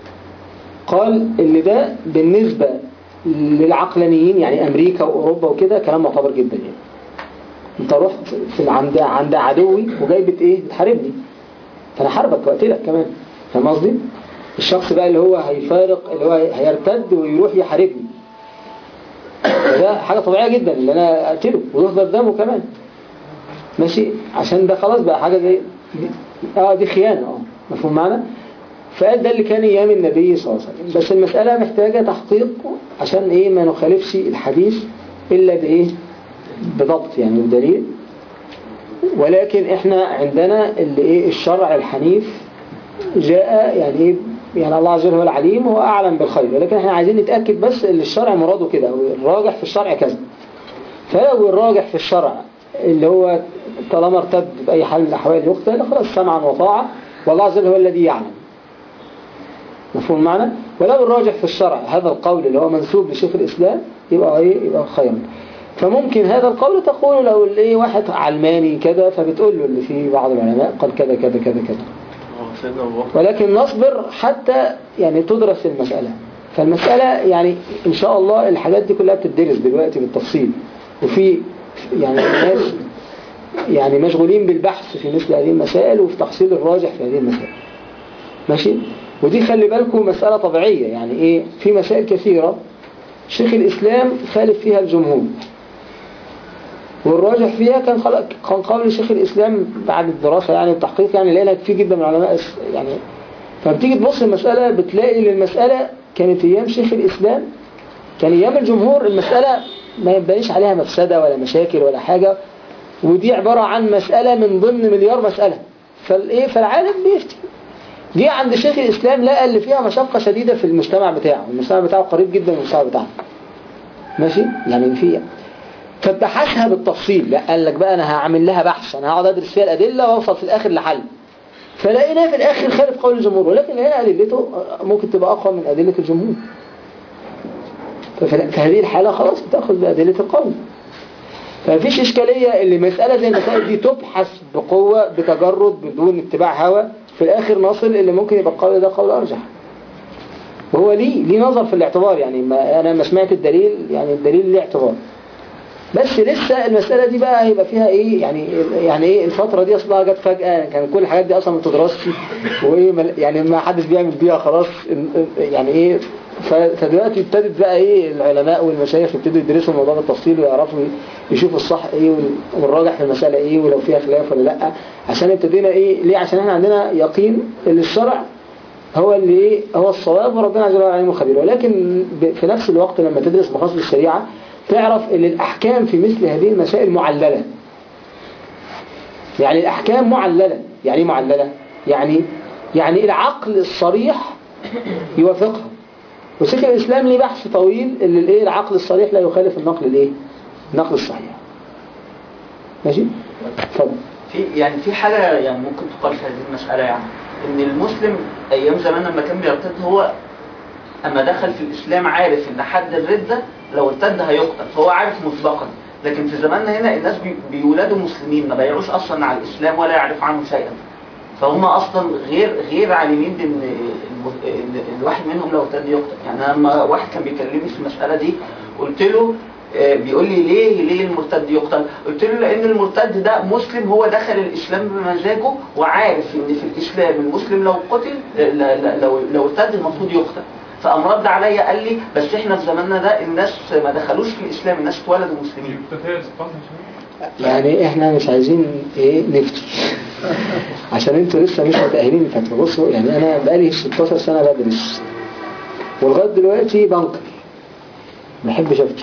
قال اللي ده بالنسبة للعقلانيين يعني امريكا واوروبا وكده كلام معتبر جدا يعني. انت رحت في عند عند عدوي وجاي بت ايه بتحاربني، فانا حاربك وقتلك كمان. فاهم قصدي؟ الشخص بقى اللي هو هيفارق، اللي هو هيرتد ويروح يحاربني، ده حاجة طبيعية جدا اللي انا اقتله ويهدر دمه كمان. ماشي؟ عشان ده خلاص بقى حاجة زي دي. اه دي خيانة، اه مفهوم معنا؟ فقال ده اللي كان ايام النبي صلى الله عليه وسلم. بس المسألة محتاجة تحقيق عشان ايه ما نخالفش الحديث الا بايه بضبط يعني بدليل. ولكن احنا عندنا اللي ايه الشرع الحنيف جاء يعني ايه يعني الله عز وجل هو العليم هو أعلم بالخير، ولكن احنا عايزين نتأكد بس ان الشرع مراده كده، والراجح في الشرع كذا. فلو الراجح في الشرع اللي هو طالما ارتد بأي حال من الأحوال يقتل، خلاص سمعا وطاعة، والله عز وجل هو الذي يعلم. مفهوم المعنى؟ ولو الراجح في الشرع هذا القول اللي هو منسوب لشيخ الإسلام يبقى ايه يبقى خيرا. فممكن هذا القول تقول لو ايه واحد علماني كذا فبتقول له اللي فيه بعض العلماء قال كذا كذا كذا كذا، ولكن نصبر حتى يعني تدرس المسألة. فالمسألة يعني إن شاء الله الحاجات دي كلها بتدرس دلوقتي بالتفصيل، وفي يعني ناس يعني مشغولين بالبحث في مثل هذه المسائل وفي تحصيل الراجح في هذه المسائل. ماشي؟ ودي خلي بالكم مسألة طبيعية يعني إيه، في مسائل كثيرة شيخ الإسلام خالف فيها الجمهور، والراجح فيها كان كان قول شيخ الإسلام بعد الدراسة يعني والتحقيق يعني لقينا كتير جدا من العلماء يعني. فبتيجي تبص المسألة بتلاقي ان المسألة كانت ايام شيخ الإسلام، كان ايام الجمهور المسألة ما يبانيش عليها مفسدة ولا مشاكل ولا حاجة، ودي عبارة عن مسألة من ضمن مليار مسألة، فالايه فالعالم بيفتي. دي عند شيخ الإسلام لقى اللي فيها مشقة شديدة في المجتمع بتاعه، المجتمع بتاعه قريب جدا من المجتمع بتاعه. ماشي؟ يعني فيها فبحثها بالتفصيل، لا قال لك بقى انا هعمل لها بحث، انا هقعد ادرس فيها الادله واوصل في الاخر لحل. فلقينا في الاخر خالف قول الجمهور، ولكن لقينا ادلته ممكن تبقى اقوى من ادله الجمهور. ففي هذه الحاله خلاص بتاخذ بادله القول. فمفيش اشكاليه اللي مساله زي المسائل دي تبحث بقوه بتجرد بدون اتباع هوى، في الاخر نصل اللي ممكن يبقى القول ده قول ارجح. وهو ليه ليه نظر في الاعتبار يعني، ما انا ما سمعت الدليل يعني الدليل ليه اعتبار. بس لسه المسألة دي بقى هيبقى فيها ايه يعني يعني ايه الفترة دي اصلها جت فجأة، كان كل الحاجات دي اصلا ما بتدرسش وايه يعني ما حدش بيعمل بيها خلاص يعني ايه. فدلوقتي ابتدت بقى ايه العلماء والمشايخ يبتدوا يدرسوا الموضوع بالتفصيل ويعرفوا يشوفوا الصح ايه والراجح في المسألة ايه ولو فيها خلاف ولا لا، عشان ابتدينا ايه ليه عشان احنا عندنا يقين ان الشرع هو اللي ايه هو الصواب وربنا عز وجل عليم خبير. ولكن في نفس الوقت لما تدرس مقاصد الشريعة تعرف ان الأحكام في مثل هذه المسائل معللة. يعني الأحكام معللة. يعني معللة يعني يعني العقل الصريح يوافقها. وشيخ الإسلام ليه بحث طويل اللي الايه العقل الصريح لا يخالف النقل الايه النقل الصحيح. ماشي؟ اتفضل. في يعني في حاجة يعني ممكن تقال في هذه المسألة، يعني إن المسلم أيام زمان لما كان بيرتد هو أما دخل في الإسلام عارف إن حد الردة لو ارتد هيقتل، فهو عارف مسبقا. لكن في زماننا هنا الناس بي- بيولادوا مسلمين ما بيعوش أصلا على الإسلام ولا يعرف عنه شيئا، فهم أصلا غير غير عالمين بإن الم- إن الواحد منهم لو ارتد يقتل. يعني أنا لما واحد كان بيكلمني في المسألة دي قلت له آه، بيقول لي ليه ليه المرتد يقتل؟ قلت له لأن المرتد ده مسلم، هو دخل الإسلام بمزاجه وعارف إن في الإسلام المسلم لو قتل لا- لا- لو لو ارتد المفروض يقتل. فقام رد عليا قال لي بس احنا في زماننا ده الناس ما دخلوش في الإسلام، الناس اتولدوا مسلمين. يعني احنا مش عايزين ايه نفتي عشان انتوا لسه مش متأهلين للفتوى. بصوا يعني انا بقالي ستاشر سنة بدرس ولغاية دلوقتي بنكر، ما بحبش افتي،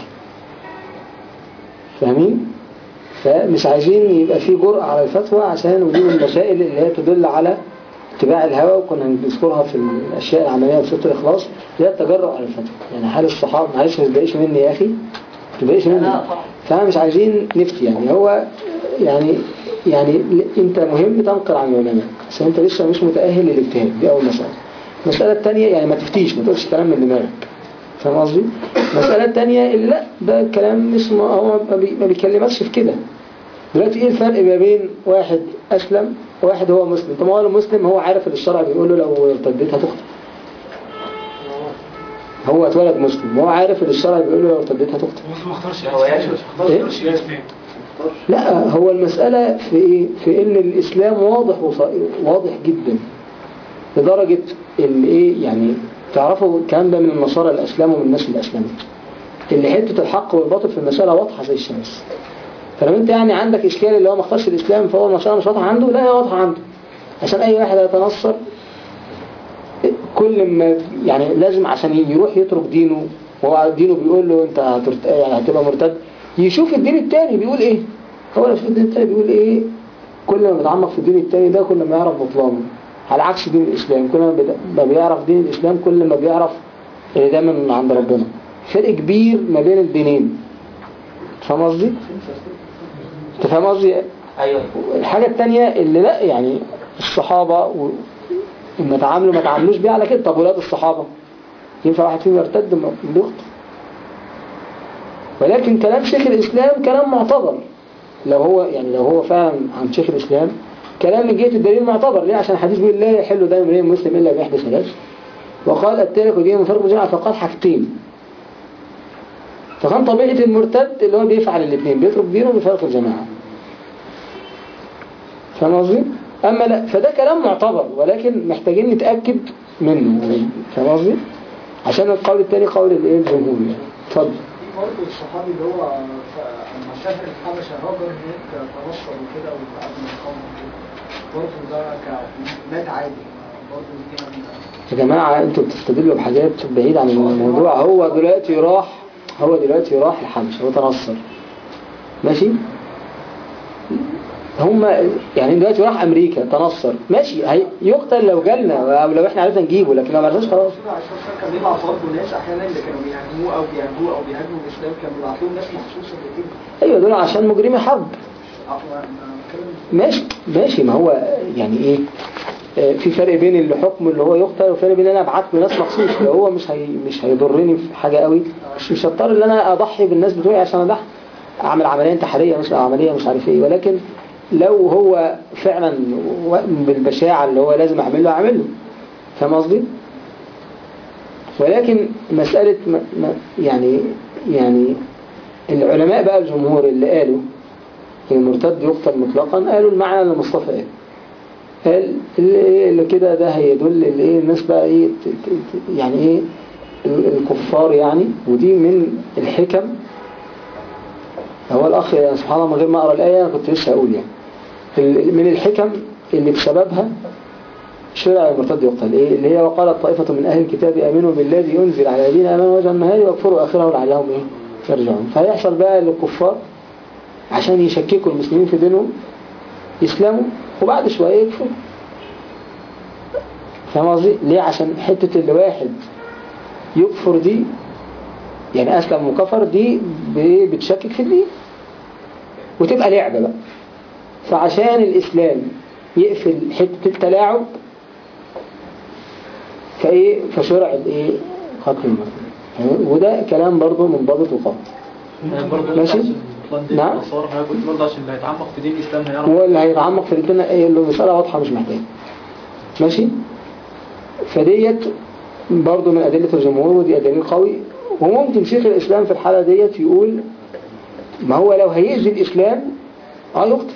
فاهمين؟ فمش عايزين يبقى في جرأة على الفتوى، عشان ودي من المسائل اللي هي تدل على اتباع الهوى، وكنا بنذكرها في الاشياء العمليه في سوره الاخلاص، هي التجرؤ على الفتوى. يعني حال الصحابه، معلش ما تضايقش مني يا اخي، ما تضايقش مني، فاحنا مش عايزين نفتي. يعني هو يعني يعني انت مهم تنقل عن العلماء عشان انت لسه مش متاهل للاجتهاد، دي اول مساله. المساله الثانيه يعني ما تفتيش، ما تقولش كلام من دماغك، فاهم قصدي؟ المساله الثانيه اللي لا ده كلام مش م- هو ما بي- ما بيكلمكش في كده. دلوقتي ايه الفرق ما بين واحد اسلم وواحد هو مسلم؟ طب ما هو المسلم هو عارف ان الشرع بيقول له لو ارتديت هتقتل، هو اتولد مسلم وهو عارف ان الشرع بيقول له لو ارتديت هتقتل. ما اختارش هو يعيش إيه؟ لا هو المسألة في ايه؟ في ان الاسلام واضح وص- واضح جدا لدرجة اللي ايه يعني تعرفوا الكلام ده من النصارى اللي اسلموا من الناس اللي اسلمت، اللي حتة الحق والباطل في المسألة واضحة زي الشمس. فلو انت يعني عندك اشكال اللي هو ما اختارش الاسلام فهو المسألة مش واضحة عنده، لا هي واضحة عنده. عشان اي واحد يتنصر كل ما يعني لازم عشان يروح يترك دينه وهو دينه بيقول له انت هترت... يعني هتبقى مرتد، يشوف الدين التاني بيقول ايه. هو لو شوف الدين التاني بيقول ايه، كل ما بيتعمق في الدين التاني ده كل ما يعرف بطلانه، على عكس دين الاسلام. كل ما بد- ما بيعرف دين الاسلام كل ما بيعرف ان ده من عند ربنا. فرق كبير ما بين الدينين، فاهم قصدي؟ انت فاهم قصدي؟ ايوه. الحاجة التانية اللي لا يعني الصحابة و... لما تعاملوا ما تعاملوش بيه على كده. طب ولاد الصحابة ينفع واحد فيهم يرتد من بيخطئ؟ ولكن كلام شيخ الإسلام كلام معتبر، لو هو يعني لو هو فعلا عن شيخ الإسلام كلام من جهة الدليل معتبر. ليه؟ عشان الحديث بيقول لا يحل دم امرئ مسلم إلا بإحدى ثلاث، وقال التارك دين من فرق جماعة، فقال حاجتين. فكان طبيعة المرتد اللي هو بيفعل الاثنين، بيترك دينه بفرق الجماعة، فاهم قصدي؟ أما لا فده كلام معتبر ولكن محتاجين نتأكد منه، فاهم قصدي؟ عشان القول الثاني قول الايه الجمهور يعني. اتفضل. برضه الصحابي اللي هو لما سافر الحبشة هاجر هناك تنصر وكده وقعد مقام وكده، برضه ده كمات عادي برضه دي يا جماعة انتوا بتستدلوا بحاجات بعيد عن الموضوع. هو دلوقتي راح هو دلوقتي راح الحبشة هو تنصر ماشي، هم يعني دلوقتي راح امريكا تنصر ماشي، هي يقتل لو جالنا او لو احنا عرفنا نجيبه، لكن لو ما عرفناش خلاص. كان بيبعت برضه ناس احيانا اللي كانوا بيهاجموه او بيهاجموه او بيهاجموا الاسلام كان بيبعت لهم ناس مخصوصه كده. ايوه دول عشان مجرمي حرب. ماشي ماشي ما هو يعني ايه آه، في فرق بين الحكم اللي هو يقتل وفرق بين ان انا ابعت له ناس مخصوص. لو هو مش هي مش هيضرني في حاجه قوي، مش مش هضطر ان انا اضحي بالناس بتوعي عشان اضحي اعمل عمليه انتحاريه مثلا او عمليه مش عارف ايه. ولكن لو هو فعلا بالبشاعه اللي هو لازم اعمله اعمله، فاهم قصدي؟ ولكن مساله ما ما يعني يعني العلماء بقى الجمهور اللي قالوا المرتد يقتل مطلقا قالوا المعنى اللي مصطفى قال قال اللي, اللي كده ده هيدل اللي ايه الناس بقى ايه ت- ت- يعني ايه الكفار يعني. ودي من الحكم. هو الاخ يعني سبحان الله من غير ما اقرا الايه انا كنت لسه اقول يعني من الحكم اللي بسببها شرع المرتد يقتل ايه اللي هي وقالت طائفة من اهل الكتاب امنوا بالذي انزل على الذين امنوا وجه النهار واكفروا اخره لعلهم ايه يرجعون. فهيحصل بقى للكفار عشان يشككوا المسلمين في دينهم يسلموا وبعد شوية يكفروا، فاهم قصدي؟ ليه؟ عشان حتة اللي واحد يكفر دي يعني أسلم وكفر دي بتشكك في الدين وتبقى لعبة بقى. فعشان الإسلام يقفل حتة التلاعب فإيه فشرع الإيه قتل المسلم. وده كلام برضه منضبط وقاطع. ماشي؟ نعم. كنت برضه عشان اللي هيتعمق في دين الإسلام هيعرف. هو اللي هيتعمق في الدين إيه اللي مسألة واضحة مش محتاج. ماشي؟ فديت برضه من أدلة الجمهور ودي دليل قوي. وممكن شيخ الإسلام في الحالة ديت يقول ما هو لو هيأذي الإسلام اه يقتل.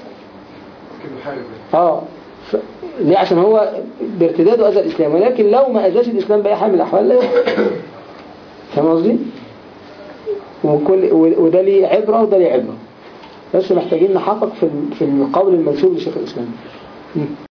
اه ف... ليه؟ عشان هو بارتداده أذى الإسلام، ولكن لو ما أذاش الإسلام بأي حال من الأحوال لا يقتل. فاهم قصدي؟ وكل وده ليه عبرة وده ليه عبرة، بس محتاجين نحقق في في القول المنسوب لشيخ الإسلام.